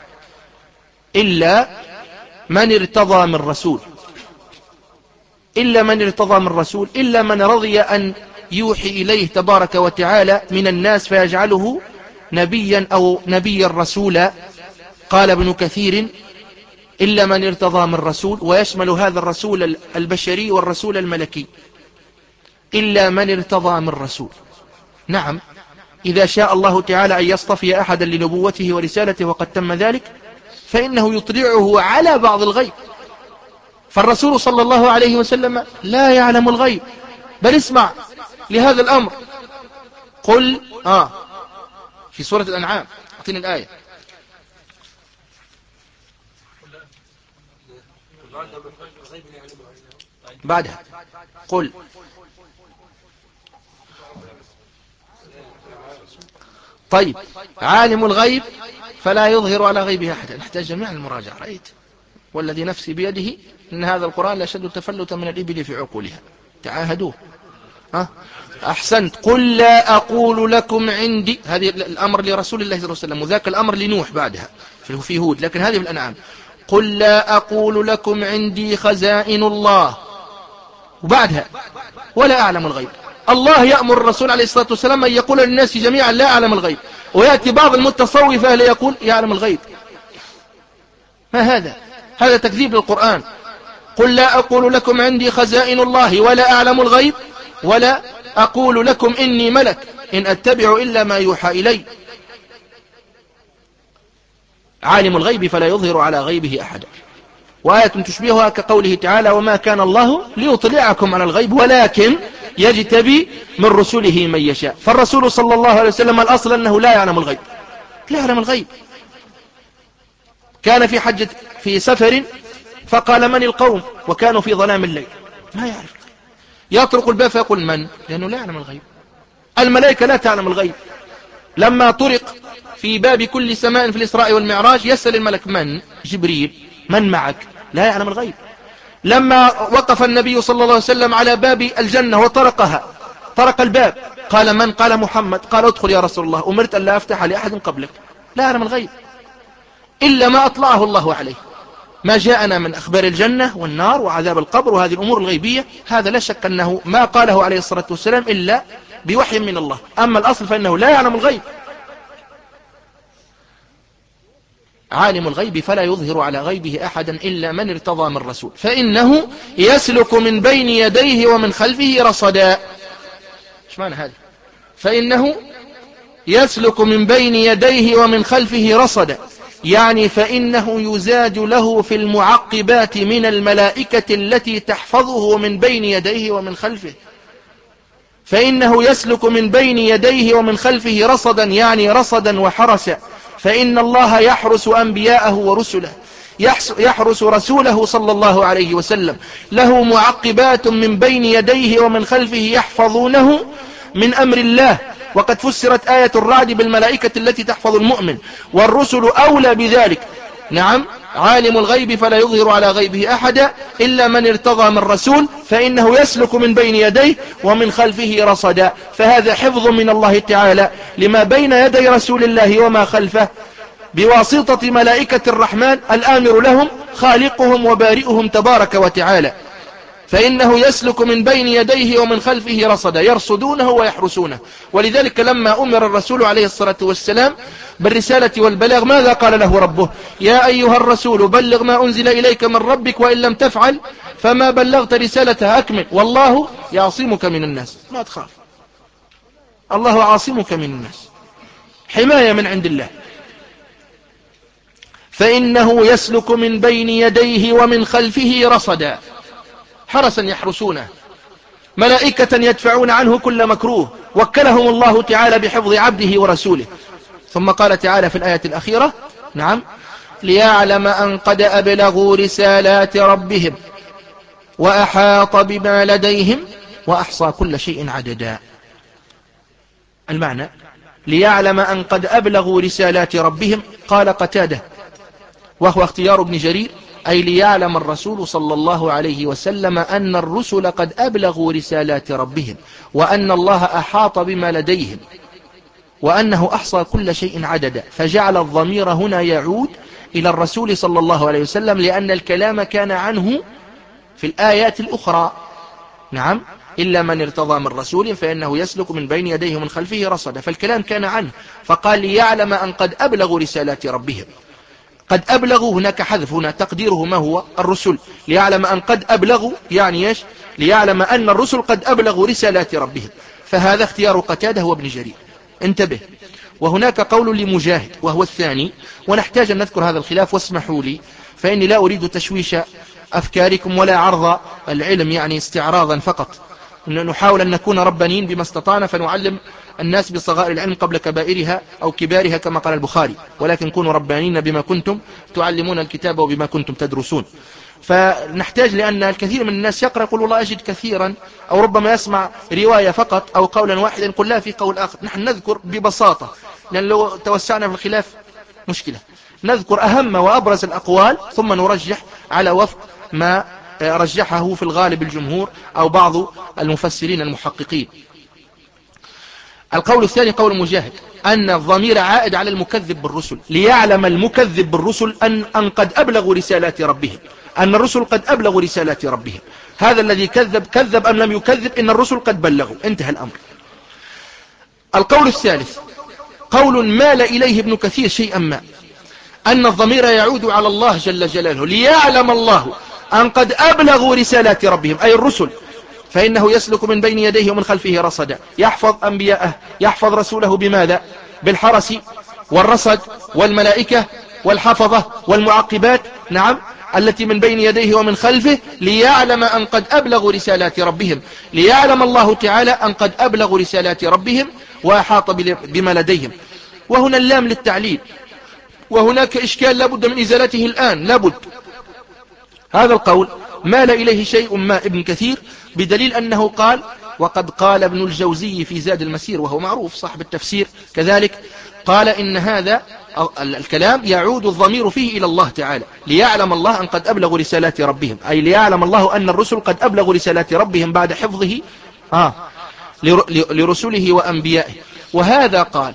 إلا من ارتضى من رسول، إلا من ارتضى من رسول، إلا من رضي أن يوحي إليه تبارك وتعالى من الناس فيجعله نبيا أو نبيا رسولا. قال ابن كثير: إلا من ارتضى من رسول، ويشمل هذا الرسول البشري والرسول الملكي. إلا من ارتضى من رسول. نعم، إذا شاء الله تعالى أن يصطفي أحدا لنبوته ورسالته وقد تم ذلك فإنه يطلعه على بعض الغيب. فالرسول صلى الله عليه وسلم لا يعلم الغيب، بل اسمع لهذا الأمر. قل آه في سورة الأنعام، أعطيني الآية. بعدها قل طيب عالم الغيب فلا يظهر على غيبه أحدا. نحتاج جميعا المراجعة. رأيت والذي نفسي بيده إن هذا القرآن لأشد تفلتا من الإبل في عقولها. تعاهدوه. أه؟ أحسنت. قل لا أقول لكم عندي، هذه الأمر لرسول الله صلى الله عليه وسلم، وذاك الأمر لنوح بعدها في هود، لكن هذه في الأنعام. قل لا أقول لكم عندي خزائن الله، وبعدها ولا أعلم الغيب. الله يأمر الرسول عليه الصلاة والسلام أن يقول للناس جميعا لا أعلم الغيب، ويأتي بعض المتصوفة ليقول يعلم الغيب. ما هذا؟ هذا تكذيب للقرآن. قل لا أقول لكم عندي خزائن الله ولا أعلم الغيب ولا أقول لكم إني ملك إن أتبع إلا ما يوحى إلي. عالم الغيب فلا يظهر على غيبه أحدا. وآية تشبهها كقوله تعالى: وما كان الله ليطلعكم على الغيب ولكن يجتبي من رسله من يشاء. فالرسول صلى الله عليه وسلم الأصل أنه لا يعلم الغيب، لا يعلم الغيب. كان في حجة في سفر فقال: من القوم؟ وكانوا في ظلام الليل، ما يعرف. يطرق الباب فيقول: من؟ لأنه لا يعلم الغيب. الملائكة لا تعلم الغيب. لما طرق في باب كل سماء في الإسراء والمعراج يسأل الملك: من؟ جبريل. من معك؟ لا يعلم الغيب. لما وقف النبي صلى الله عليه وسلم على باب الجنة وطرقها، طرق الباب، قال: من؟ قال: محمد. قال: ادخل يا رسول الله، أمرت أن لا أفتح لأحد قبلك. لا يعلم الغيب إلا ما أطلعه الله عليه. ما جاءنا من أخبار الجنة والنار وعذاب القبر وهذه الأمور الغيبية، هذا لا شك أنه ما قاله عليه الصلاة والسلام إلا بوحي من الله. أما الأصل فإنه لا يعلم الغيب. عالم الغيب فلا يظهر على غيبه أحدا إلا من ارتضى من رسول، فإنه يسلك من بين يديه ومن خلفه رصدا. ايش معنى هذا؟ فإنه يسلك من بين يديه ومن خلفه رصدا، يعني فإنه يزاد له في المعقبات من الملائكة التي تحفظه من بين يديه ومن خلفه. فإنه يسلك من بين يديه ومن خلفه رصدا، يعني رصدا وحرسا. فإن الله يحرس أنبياءه ورسله، يحرس رسوله صلى الله عليه وسلم، له معقبات من بين يديه ومن خلفه يحفظونه من أمر الله. وقد فسرت آية الرعد بالملائكة التي تحفظ المؤمن، والرسل أولى بذلك. نعم، عالم الغيب فلا يظهر على غيبه أحدا إلا من ارتضى من رسول، فإنه يسلك من بين يديه ومن خلفه رصدا. فهذا حفظ من الله تعالى لما بين يدي رسول الله وما خلفه بواسطة ملائكة الرحمن الآمر لهم خالقهم وبارئهم تبارك وتعالى. فإنه يسلك من بين يديه ومن خلفه رصدا، يرصدونه ويحرسونه. ولذلك لما أمر الرسول عليه الصلاة والسلام بالرسالة والبلاغ ماذا قال له ربه؟ يا أيها الرسول بلغ ما أنزل إليك من ربك وإن لم تفعل فما بلغت رسالته، أكمل والله يعصمك من الناس. ما تخاف، الله عاصمك من الناس، حماية من عند الله. فإنه يسلك من بين يديه ومن خلفه رصدا، حرسا يحرسونه، ملائكة يدفعون عنه كل مكروه، وكلهم الله تعالى بحفظ عبده ورسوله. ثم قال تعالى في الآية الأخيرة: نعم، ليعلم أن قد أبلغوا رسالات ربهم وأحاط بما لديهم وأحصى كل شيء عددا. المعنى: ليعلم أن قد أبلغوا رسالات ربهم. قال قتادة وهو اختيار ابن جرير: أي ليعلم الرسول صلى الله عليه وسلم أن الرسل قد أبلغوا رسالات ربهم وأن الله أحاط بما لديهم. وأنه أحصى كل شيء عددا، فجعل الضمير هنا يعود إلى الرسول صلى الله عليه وسلم، لأن الكلام كان عنه في الآيات الأخرى. نعم، إلا من ارتضى من رسول فإنه يسلك من بين يديه ومن خلفه رصدا، فالكلام كان عنه، فقال ليعلم أن قد أبلغوا رسالات ربهم. قد أبلغوا هناك حذف، هنا تقديره ما هو؟ الرسل. ليعلم أن قد أبلغوا يعني إيش؟ ليعلم أن الرسل قد أبلغوا رسالات ربهم. فهذا اختيار قتادة وابن جرير. انتبه. وهناك قول لمجاهد وهو الثاني، ونحتاج أن نذكر هذا الخلاف، واسمحوا لي فإني لا أريد تشويش أفكاركم ولا عرض العلم يعني استعراضا فقط، نحاول أن نكون ربانيين بما استطعنا، فنعلم الناس بصغائر العلم قبل كبائرها أو كبارها كما قال البخاري، ولكن كونوا ربانيين بما كنتم تعلمون الكتاب وبما كنتم تدرسون. فنحتاج، لأن الكثير من الناس يقرأ يقول والله أجد كثيرا، أو ربما يسمع رواية فقط أو قولا واحدا يقول لا في قول آخر. نحن نذكر ببساطة، لأن لو توسعنا في الخلاف مشكلة. نذكر أهم وأبرز الأقوال ثم نرجح على وفق ما رجحه في الغالب الجمهور أو بعض المفسرين المحققين. القول الثاني قول مجاهد، أن الضمير عائد على المكذب بالرسل، ليعلم المكذب بالرسل أن, أن قد أبلغوا رسالات ربهم، أن الرسل قد أبلغوا رسالات ربهم. هذا الذي كذب كذب أم لم يكذب، إن الرسل قد بلغوا، انتهى الأمر. القول الثالث قول مال إليه ابن كثير شيئا ما، أن الضمير يعود على الله جل جلاله، ليعلم الله أن قد أبلغوا رسالات ربهم أي الرسل، فإنه يسلك من بين يديه ومن خلفه رصدا، يحفظ أنبياءه، يحفظ رسوله بماذا؟ بالحرس والرصد والملائكة والحفظة والمعقبات، نعم، التي من بين يديه ومن خلفه، ليعلم أن قد أبلغوا رسالات ربهم. ليعلم الله تعالى أن قد أبلغوا رسالات ربهم وأحاط بما لديهم. وهنا اللام للتعليل، وهناك إشكال لابد من إزالته الآن، لابد. هذا القول مال إليه شيء ما ابن كثير، بدليل أنه قال، وقد قال ابن الجوزي في زاد المسير وهو معروف صاحب التفسير كذلك، قال إن هذا الكلام يعود الضمير فيه إلى الله تعالى، ليعلم الله أن قد أبلغوا رسالات ربهم، أي ليعلم الله أن الرسل قد أبلغوا رسالات ربهم بعد حفظه آه لرسله وأنبيائه. وهذا قال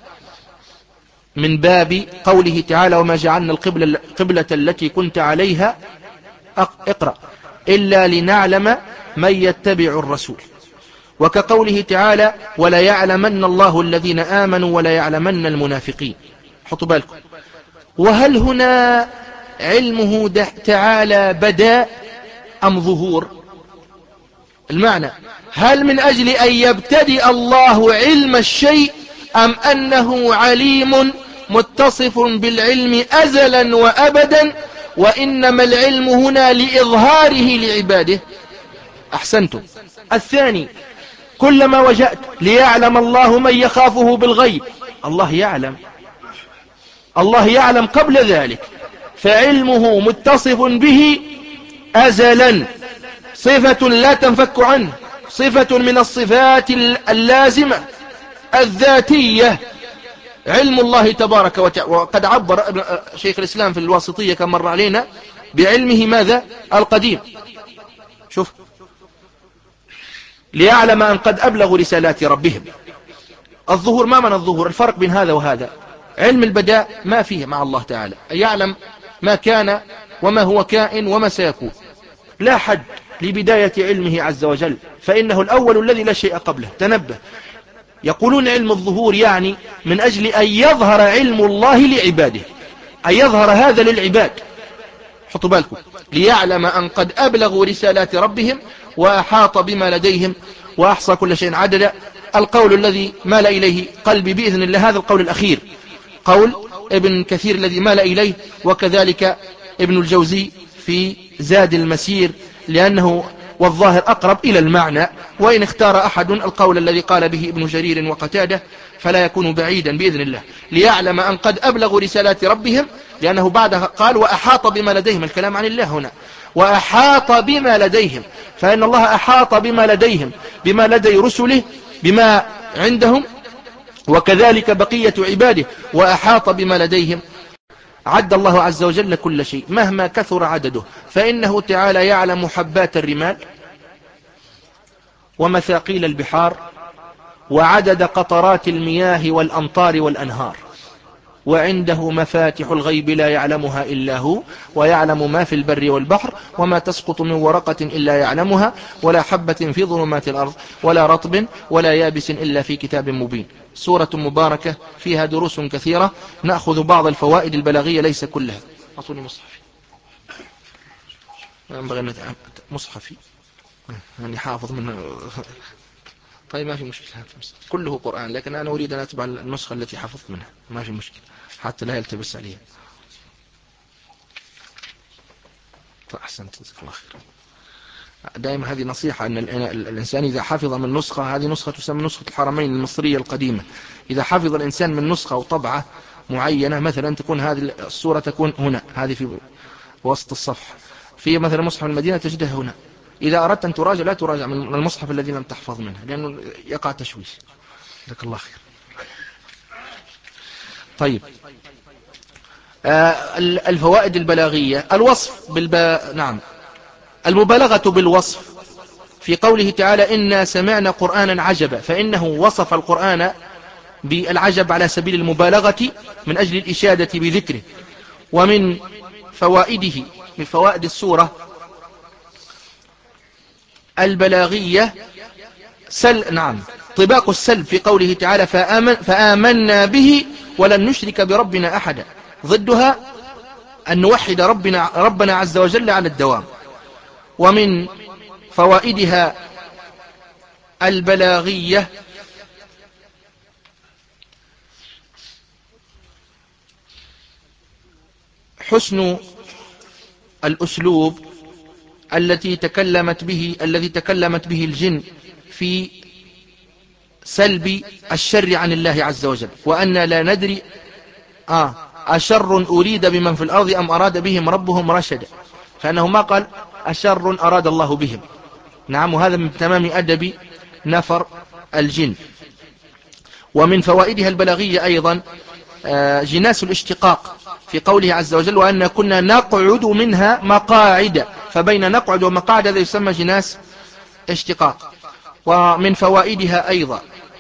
من باب قوله تعالى وما جعلنا القبلة, القبلة التي كنت عليها اقرأ إلا لنعلم من يتبع الرسول، وكقوله تعالى ولا يعلمن الله الذين آمنوا ولا يعلمن المنافقين. حطوا بالكم. وهل هنا علمه تعالى بدا أم ظهور؟ المعنى هل من أجل أن يبتدئ الله علم الشيء أم أنه عليم متصف بالعلم أزلا وأبدا، وإنما العلم هنا لإظهاره لعباده؟ أحسنتم. الثاني كلما وجأت ليعلم الله من يخافه بالغيب، الله يعلم، الله يعلم قبل ذلك، فعلمه متصف به أزلا، صفة لا تنفك عنه، صفة من الصفات اللازمة الذاتية، علم الله تبارك وتعالى. وقد عبر شيخ الإسلام في الواسطية كما مر علينا بعلمه ماذا؟ القديم. شوف، ليعلم أن قد أبلغوا رسالات ربهم. الظهور، ما من الظهور؟ الفرق بين هذا وهذا، علم البداء ما فيه مع الله تعالى، يعلم ما كان وما هو كائن وما سيكون، لا حد لبداية علمه عز وجل، فإنه الأول الذي لا شيء قبله. تنبه، يقولون علم الظهور يعني من أجل أن يظهر علم الله لعباده، أن يظهر هذا للعباد. حطوا بالكم، ليعلم أن قد أبلغوا رسالات ربهم وأحاط بما لديهم وأحصى كل شيء عددا. القول الذي مال إليه قلبي بإذن الله هذا القول الأخير، قول ابن كثير الذي مال إليه، وكذلك ابن الجوزي في زاد المسير، لأنه والظاهر أقرب إلى المعنى، وإن اختار أحد القول الذي قال به ابن جرير وقتاده فلا يكون بعيدا بإذن الله. ليعلم أن قد أبلغوا رسالات ربهم، لأنه بعدها قال وأحاط بما لديهم، الكلام عن الله هنا، وأحاط بما لديهم، فإن الله أحاط بما لديهم، بما لدي رسله، بما عندهم، وكذلك بقية عباده، وأحاط بما لديهم. عد الله عز وجل كل شيء مهما كثر عدده، فإنه تعالى يعلم حبات الرمال ومثاقيل البحار وعدد قطرات المياه والأمطار والأنهار، وعنده مفاتح الغيب لا يعلمها إلا هو، ويعلم ما في البر والبحر، وما تسقط من ورقة إلا يعلمها، ولا حبة في ظلمات الأرض ولا رطب ولا يابس إلا في كتاب مبين. سورة مباركة فيها دروس كثيرة، نأخذ بعض الفوائد البلاغية ليس كلها. أعطوني مصحفي، ينبغي مصحفي يعني حافظ منه. طيب ما في مشكلة، كله قرآن، لكن أنا أريد أن أتبع النسخة التي حفظت منها، ما في مشكلة حتى لا يلتبس عليها. فأحسنت، جزاك الله خير. دائما هذه نصيحة، أن الإنسان إذا حفظ من نسخة، هذه نسخة تسمى نسخة الحرمين المصرية القديمة، إذا حفظ الإنسان من نسخة وطبعة معينة، مثلا تكون هذه الصورة تكون هنا، هذه في وسط الصفحة، في مثلا مصحف المدينة تجدها هنا. إذا أردت أن تراجع لا تراجع من المصحف الذي لم تحفظ منه، لأنه يقع تشويش. جزاك الله خير. طيب، آه الفوائد البلاغية، الوصف بالب... نعم المبالغة بالوصف في قوله تعالى إنا سمعنا قرآنا عجبا، فإنه وصف القرآن بالعجب على سبيل المبالغة من أجل الإشادة بذكره. ومن فوائده، من فوائد السورة البلاغية سل نعم طباق السلب في قوله تعالى فآمن فآمنا به ولن نشرك بربنا أحدا، ضدها أن نوحد ربنا, ربنا عز وجل على الدوام. ومن فوائدها البلاغية حسن الأسلوب التي تكلمت به الذي تكلمت به الجن في سلب الشر عن الله عز وجل، وأن لا ندري آه أشر أريد بمن في الأرض أم أراد بهم ربهم رشدا، فأنه ما قال أشر أراد الله بهم. نعم، وهذا من تمام أدب نفر الجن. ومن فوائدها البلاغية أيضا جناس الاشتقاق في قوله عز وجل وأن كنا نقعد منها مقاعد، فبين نقعد ومقاعد هذا يسمى جناس اشتقاق. ومن فوائدها أيضا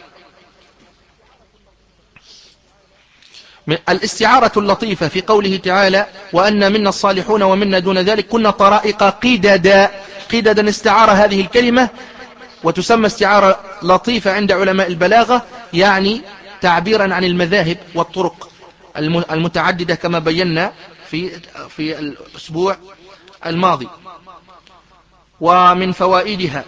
الاستعارة اللطيفة في قوله تعالى وأن منا الصالحون ومنا دون ذلك كنا طرائق قددا. قددا استعار هذه الكلمة وتسمى استعارة لطيفة عند علماء البلاغة، يعني تعبيرا عن المذاهب والطرق المتعددة كما بينا في في الأسبوع الماضي. ومن فوائدها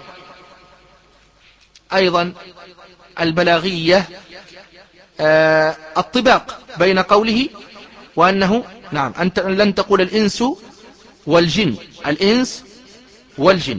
أيضا البلاغية آه الطباق بين قوله وأنه نعم أنت لن تقول الإنس والجن، الإنس والجن.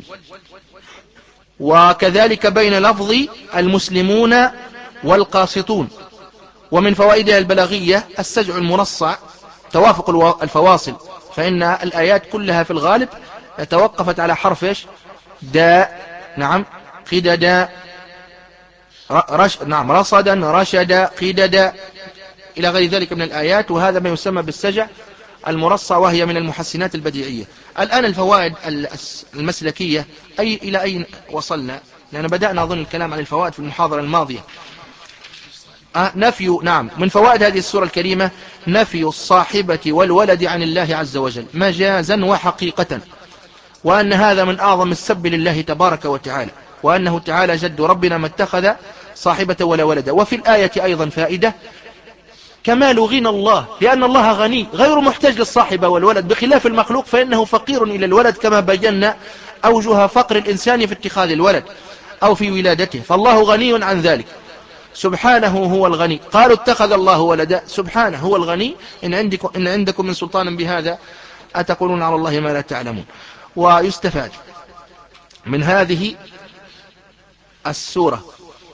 وكذلك بين لفظ المسلمون والقاسطون. ومن فوائدها البلاغية السجع المنصع، توافق الفواصل، فإن الآيات كلها في الغالب توقفت على حرف إيش؟ داء. نعم، قددا رش نعم رصدا رشدا قددا إلى غير ذلك من الآيات، وهذا ما يسمى بالسجع المرصع، وهي من المحسنات البديعية. الآن الفوائد المسلكية، أي إلى أين وصلنا؟ لأن بدأنا أظن الكلام عن الفوائد في المحاضرة الماضية. آه نفي نعم من فوائد هذه السورة الكريمة نفي الصاحبة والولد عن الله عز وجل مجازا وحقيقة، وأن هذا من أعظم السب لله تبارك وتعالى، وأنه تعالى جد ربنا ما اتخذ صاحبة ولا ولد. وفي الآية أيضا فائدة كمال غنى الله، لأن الله غني غير محتاج للصاحبة والولد، بخلاف المخلوق فإنه فقير إلى الولد، كما بينا أوجه فقر الإنسان في اتخاذ الولد أو في ولادته، فالله غني عن ذلك سبحانه هو الغني. قالوا اتخذ الله ولدا، سبحانه هو الغني، إن عندكم, إن عندكم من سلطان بهذا أتقولون على الله ما لا تعلمون. ويستفاد من هذه السورة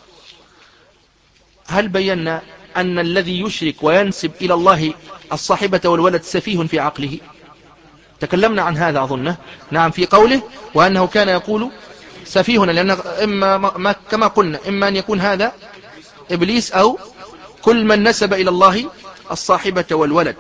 هل بينا أن الذي يشرك وينسب إلى الله الصاحبة والولد سفيه في عقله؟ تكلمنا عن هذا أظنه، نعم، في قوله وأنه كان يقول سفيهنا، لأن إما ما كما قلنا إما أن يكون هذا إبليس أو كل من نسب إلى الله الصاحبة والولد.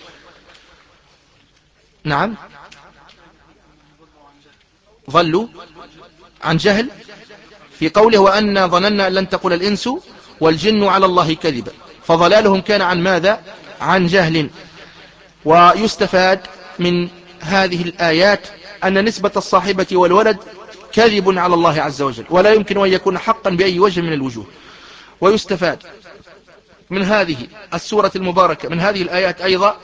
نعم، ظلوا عن جهل في قوله وأن ظننا أن لن تقول الإنس والجن على الله كذبا، فضلالهم كان عن ماذا؟ عن جهل. ويستفاد من هذه الآيات أن نسبة الصاحبة والولد كذب على الله عز وجل، ولا يمكن أن يكون حقا بأي وجه من الوجوه. ويستفاد من هذه السورة المباركة من هذه الآيات أيضا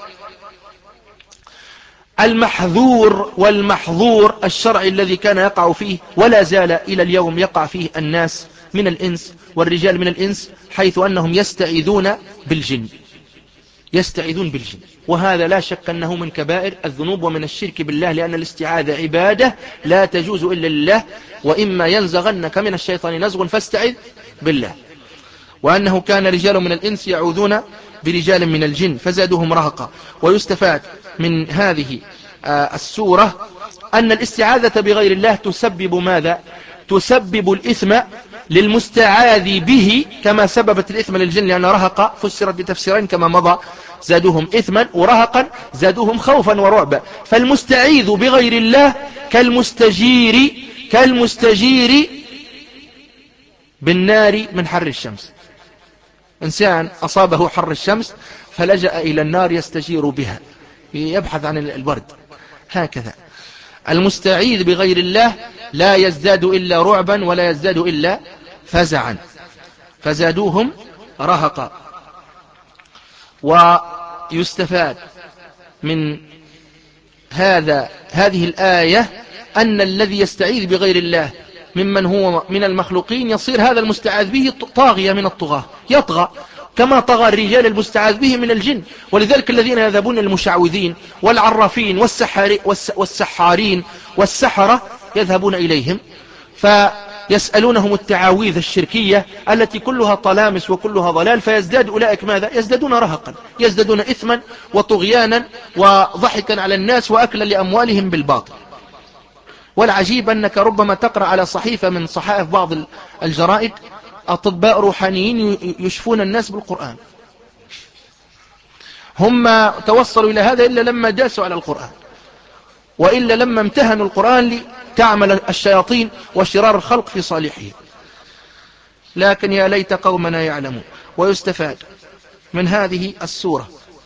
المحذور والمحظور الشرعي الذي كان يقع فيه ولا زال إلى اليوم يقع فيه الناس من الإنس والرجال من الإنس، حيث أنهم يستعيذون بالجن يستعيذون بالجن وهذا لا شك أنه من كبائر الذنوب ومن الشرك بالله، لأن الاستعاذة عبادة لا تجوز إلا لله، وإما ينزغنك من الشيطان نزغ فاستعذ بالله. وأنه كان رجال من الإنس يعوذون برجال من الجن فزادوهم رهقا. ويستفاد من هذه السورة أن الاستعاذة بغير الله تسبب ماذا؟ تسبب الإثم للمستعاذ به كما سببت الإثم للجن، لأن رهق فسرت بتفسيرين كما مضى، زادوهم إثما ورهقا زادوهم خوفا ورعبا. فالمستعيذ بغير الله كالمستجير كالمستجير بالنار من حر الشمس. إنسان أصابه حر الشمس فلجأ إلى النار يستجير بها يبحث عن البرد. هكذا المستعيذ بغير الله لا يزداد إلا رعبا ولا يزداد إلا فزعا، فزادوهم رهقا. ويستفاد من هذا هذه الآية أن الذي يستعيذ بغير الله ممن هو من المخلوقين يصير هذا المستعاذ به طاغية من الطغاة، يطغى كما طغى الرجال المستعاذ به من الجن. ولذلك الذين يذهبون المشعوذين والعرافين والسحارين والسحرة يذهبون إليهم فيسألونهم التعاويذ الشركية التي كلها طلامس وكلها ضلال، فيزداد أولئك ماذا؟ يزدادون رهقا، يزدادون إثما وطغيانا وضحكا على الناس وأكلا لأموالهم بالباطل. والعجيب أنك ربما تقرأ على صحيفة من صحائف بعض الجرائد أطباء روحانيين يشفون الناس بالقرآن. هم توصلوا إلى هذا إلا لما داسوا على القرآن، وإلا لما امتهنوا القرآن لتعمل الشياطين وشرار الخلق في صالحه. لكن يا ليت قومنا يعلمون. ويستفاد من هذه السورة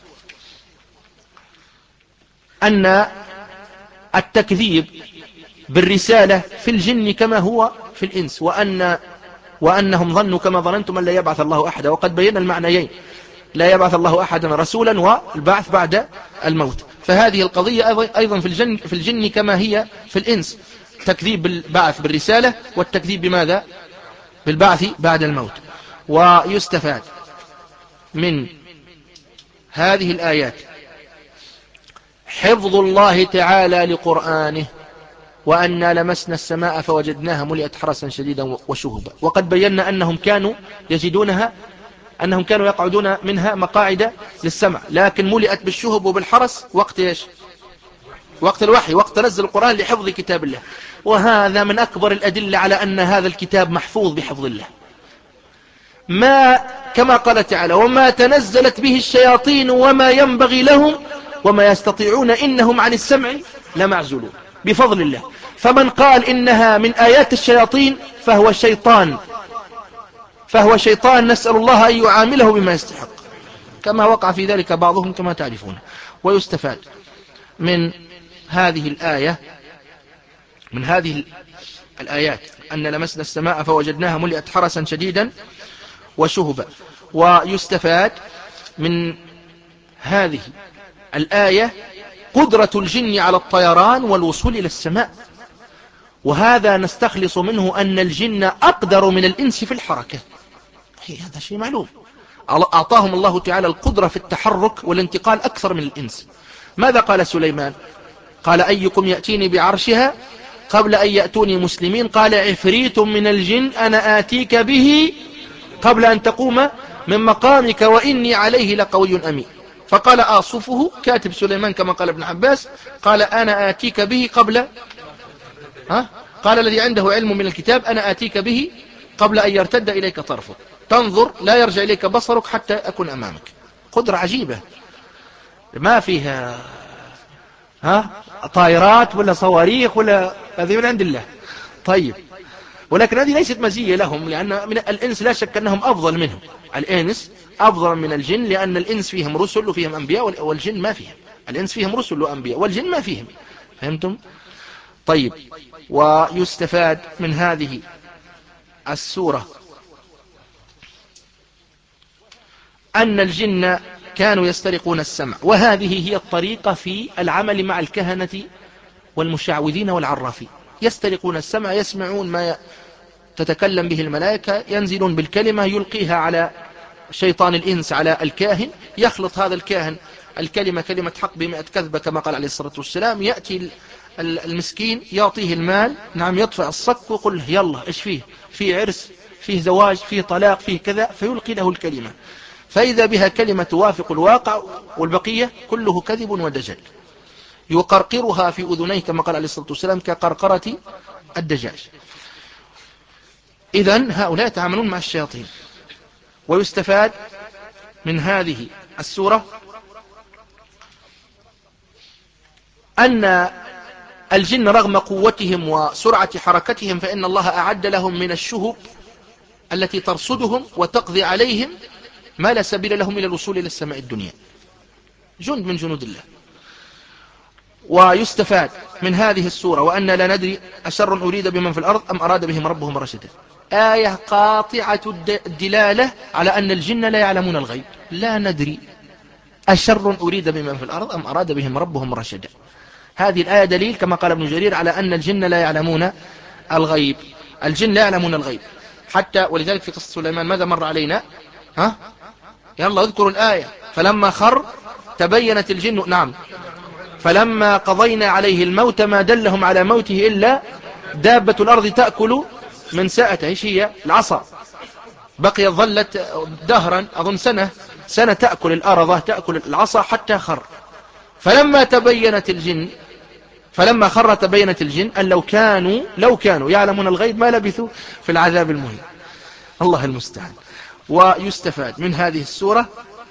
أن التكذيب بالرسالة في الجن كما هو في الإنس، وأن وأنهم ظنوا كما ظننتم أن لا يبعث الله أحدا، وقد بينا المعنيين، لا يبعث الله أحدا رسولا والبعث بعد الموت. فهذه القضية أيضا في الجن, في الجن كما هي في الإنس، تكذيب بالبعث بالرسالة والتكذيب بماذا؟ بالبعث بعد الموت. ويستفاد من هذه الآيات حفظ الله تعالى لقرآنه، وأنا لمسنا السماء فوجدناها ملئت حرسا شديدا وشهبا. وقد بينا أنهم كانوا يجدونها أنهم كانوا يقعدون منها مقاعد للسمع، لكن ملئت بالشهب وبالحرس وقت إيش؟ وقت الوحي، وقت نزل القرآن لحفظ كتاب الله. وهذا من أكبر الأدلة على أن هذا الكتاب محفوظ بحفظ الله، ما كما قال تعالى وما تنزلت به الشياطين وما ينبغي لهم وما يستطيعون إنهم عن السمع لمعزولون، بفضل الله. فمن قال إنها من آيات الشياطين فهو شيطان فهو شيطان نسأل الله أن يعامله بما يستحق، كما وقع في ذلك بعضهم كما تعرفون. ويستفاد من هذه الآية من هذه الآيات أن لمسنا السماء فوجدناها ملئت حرسا شديدا وشهبا. ويستفاد من هذه الآية قدرة الجن على الطيران والوصول إلى السماء، وهذا نستخلص منه أن الجن أقدر من الإنس في الحركة، هذا شيء معلوم. أعطاهم الله تعالى القدرة في التحرك والانتقال أكثر من الإنس. ماذا قال سليمان؟ قال أيكم يأتيني بعرشها قبل أن يأتوني مسلمين، قال عفريت من الجن أنا آتيك به قبل أن تقوم من مقامك وإني عليه لقوي أمين. فقال آصفه كاتب سليمان كما قال ابن عباس، قال أنا آتيك به قبل ها؟ قال الذي عنده علم من الكتاب أنا آتيك به قبل أن يرتد إليك طرفك، تنظر لا يرجع إليك بصرك حتى أكون أمامك. قدرة عجيبة ما فيها ها طائرات ولا صواريخ ولا، هذه من عند الله. طيب، ولكن هذه ليست مزية لهم، لأن من الإنس لا شك أنهم أفضل منهم. الإنس أفضل من الجن، لأن الإنس فيهم رسل وفيهم أنبياء، والجن ما فيهم. الإنس فيهم رسل وأنبياء، والجن ما فيهم. فهمتم؟ طيب. ويستفاد من هذه السورة أن الجن كانوا يسترقون السمع، وهذه هي الطريقة في العمل مع الكهنة والمشعوذين والعرافين. يسترقون السمع، يسمعون ما تتكلم به الملائكة، ينزلون بالكلمة يلقيها على شيطان الإنس، على الكاهن، يخلط هذا الكاهن الكلمة كلمة حق بمئة كذبة كما قال عليه الصلاة والسلام. يأتي المسكين يعطيه المال، نعم، يطفع الصك ويقول له يلا إيش فيه؟ فيه عرس، فيه زواج، فيه طلاق، فيه كذا، فيلقي له الكلمة، فإذا بها كلمة توافق الواقع، والبقية كله كذب ودجل. يقرقرها في أذنيه كما قال عليه الصلاة والسلام كقرقرة الدجاج. إذن هؤلاء يتعاملون مع الشياطين. ويستفاد من هذه السورة أن الجن رغم قوتهم وسرعة حركتهم فإن الله أعد لهم من الشهب التي ترصدهم وتقضي عليهم ما لا سبيل لهم إلى الوصول إلى السماء الدنيا، جند من جنود الله. ويستفاد من هذه السورة وأن لا ندري أشر أريد بمن في الأرض أم أراد بهم ربهم رشدا. آية قاطعة الدلالة على أن الجن لا يعلمون الغيب. لا ندري أشر أريد بمن في الأرض أم أراد بهم ربهم رشدا. هذه الآية دليل كما قال ابن جرير على أن الجن لا يعلمون الغيب. الجن لا يعلمون الغيب حتى، ولذلك في قصة سليمان ماذا مر علينا؟ ها؟ يلا اذكروا الآية. فلما خر تبينت الجن، نعم، فلما قضينا عليه الموت ما دلهم على موته إلا دابة الأرض تأكل من ساءته. ايش هي؟ العصا. بقي ظلت دهرا أظن سنة سنة تأكل الأرضة، تأكل العصا حتى خر. فلما تبينت الجن فلما خر تبينت الجن أن لو كانوا لو كانوا يعلمون الغيب ما لبثوا في العذاب المهين. الله المستعان. ويستفاد من هذه السورة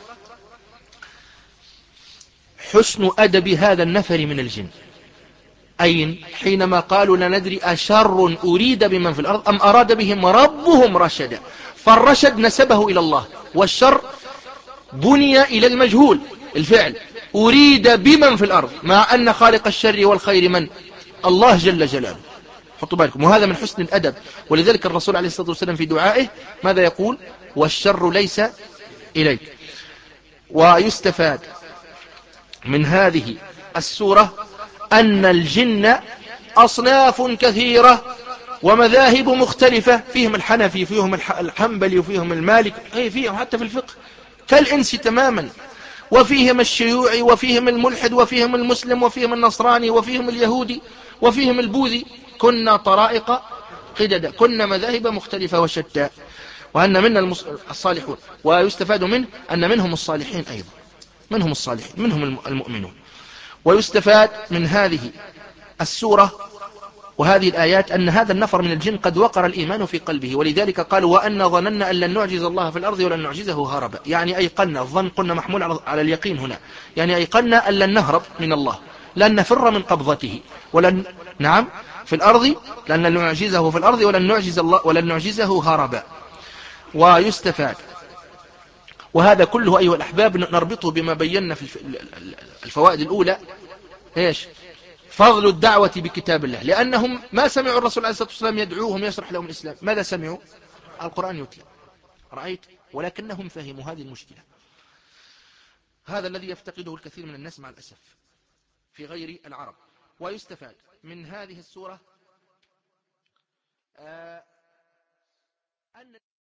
حسن أدب هذا النفر من الجن، أين حينما قالوا لا ندري أشر أريد بمن في الأرض أم أراد بهم ربهم رشدا. فالرشد نسبه إلى الله، والشر بني إلى المجهول الفعل، أريد بمن في الأرض، مع أن خالق الشر والخير من؟ الله جل جلاله. حطوا بالكم، وهذا من حسن الأدب. ولذلك الرسول عليه الصلاة والسلام في دعائه ماذا يقول؟ والشر ليس إليك. ويستفاد من هذه السورة أن الجن أصناف كثيرة ومذاهب مختلفة، فيهم الحنفي، فيهم الحنبلي، وفيهم المالك، أي فيهم حتى في الفقه كالإنس تماما، وفيهم الشيوعي، وفيهم الملحد، وفيهم المسلم، وفيهم النصراني، وفيهم اليهودي، وفيهم البوذي. كنا طرائق قددا، كنا مذاهب مختلفة وشتى، وأن منا الصالحون. ويستفاد منه أن منهم الصالحين أيضا، منهم الصالحين، منهم المؤمنون. ويستفاد من هذه السورة وهذه الآيات أن هذا النفر من الجن قد وقر الإيمان في قلبه، ولذلك قالوا وأن ظننا أن لن نعجز الله في الأرض ولن نعجزه هربا. يعني أيقنا، الظن قلنا محمول على اليقين هنا، يعني أيقنا أن لن نهرب من الله، لن نفر من قبضته، ولن نعم في الأرض، لن نعجزه في الأرض ولن نعجز الله ولن نعجزه هربا. ويستفاد، وهذا كله أيها الأحباب نربطه بما بينا في الفوائد الأولى، إيش؟ فضل الدعوة بكتاب الله، لأنهم ما سمعوا الرسول عليه الصلاة والسلام يدعوهم يشرح لهم الإسلام. ماذا سمعوا؟ القرآن يتلى، رأيت؟ ولكنهم فهموا هذه المشكلة. هذا الذي يفتقده الكثير من الناس مع الأسف في غير العرب. ويستفاد من هذه السورة آه أن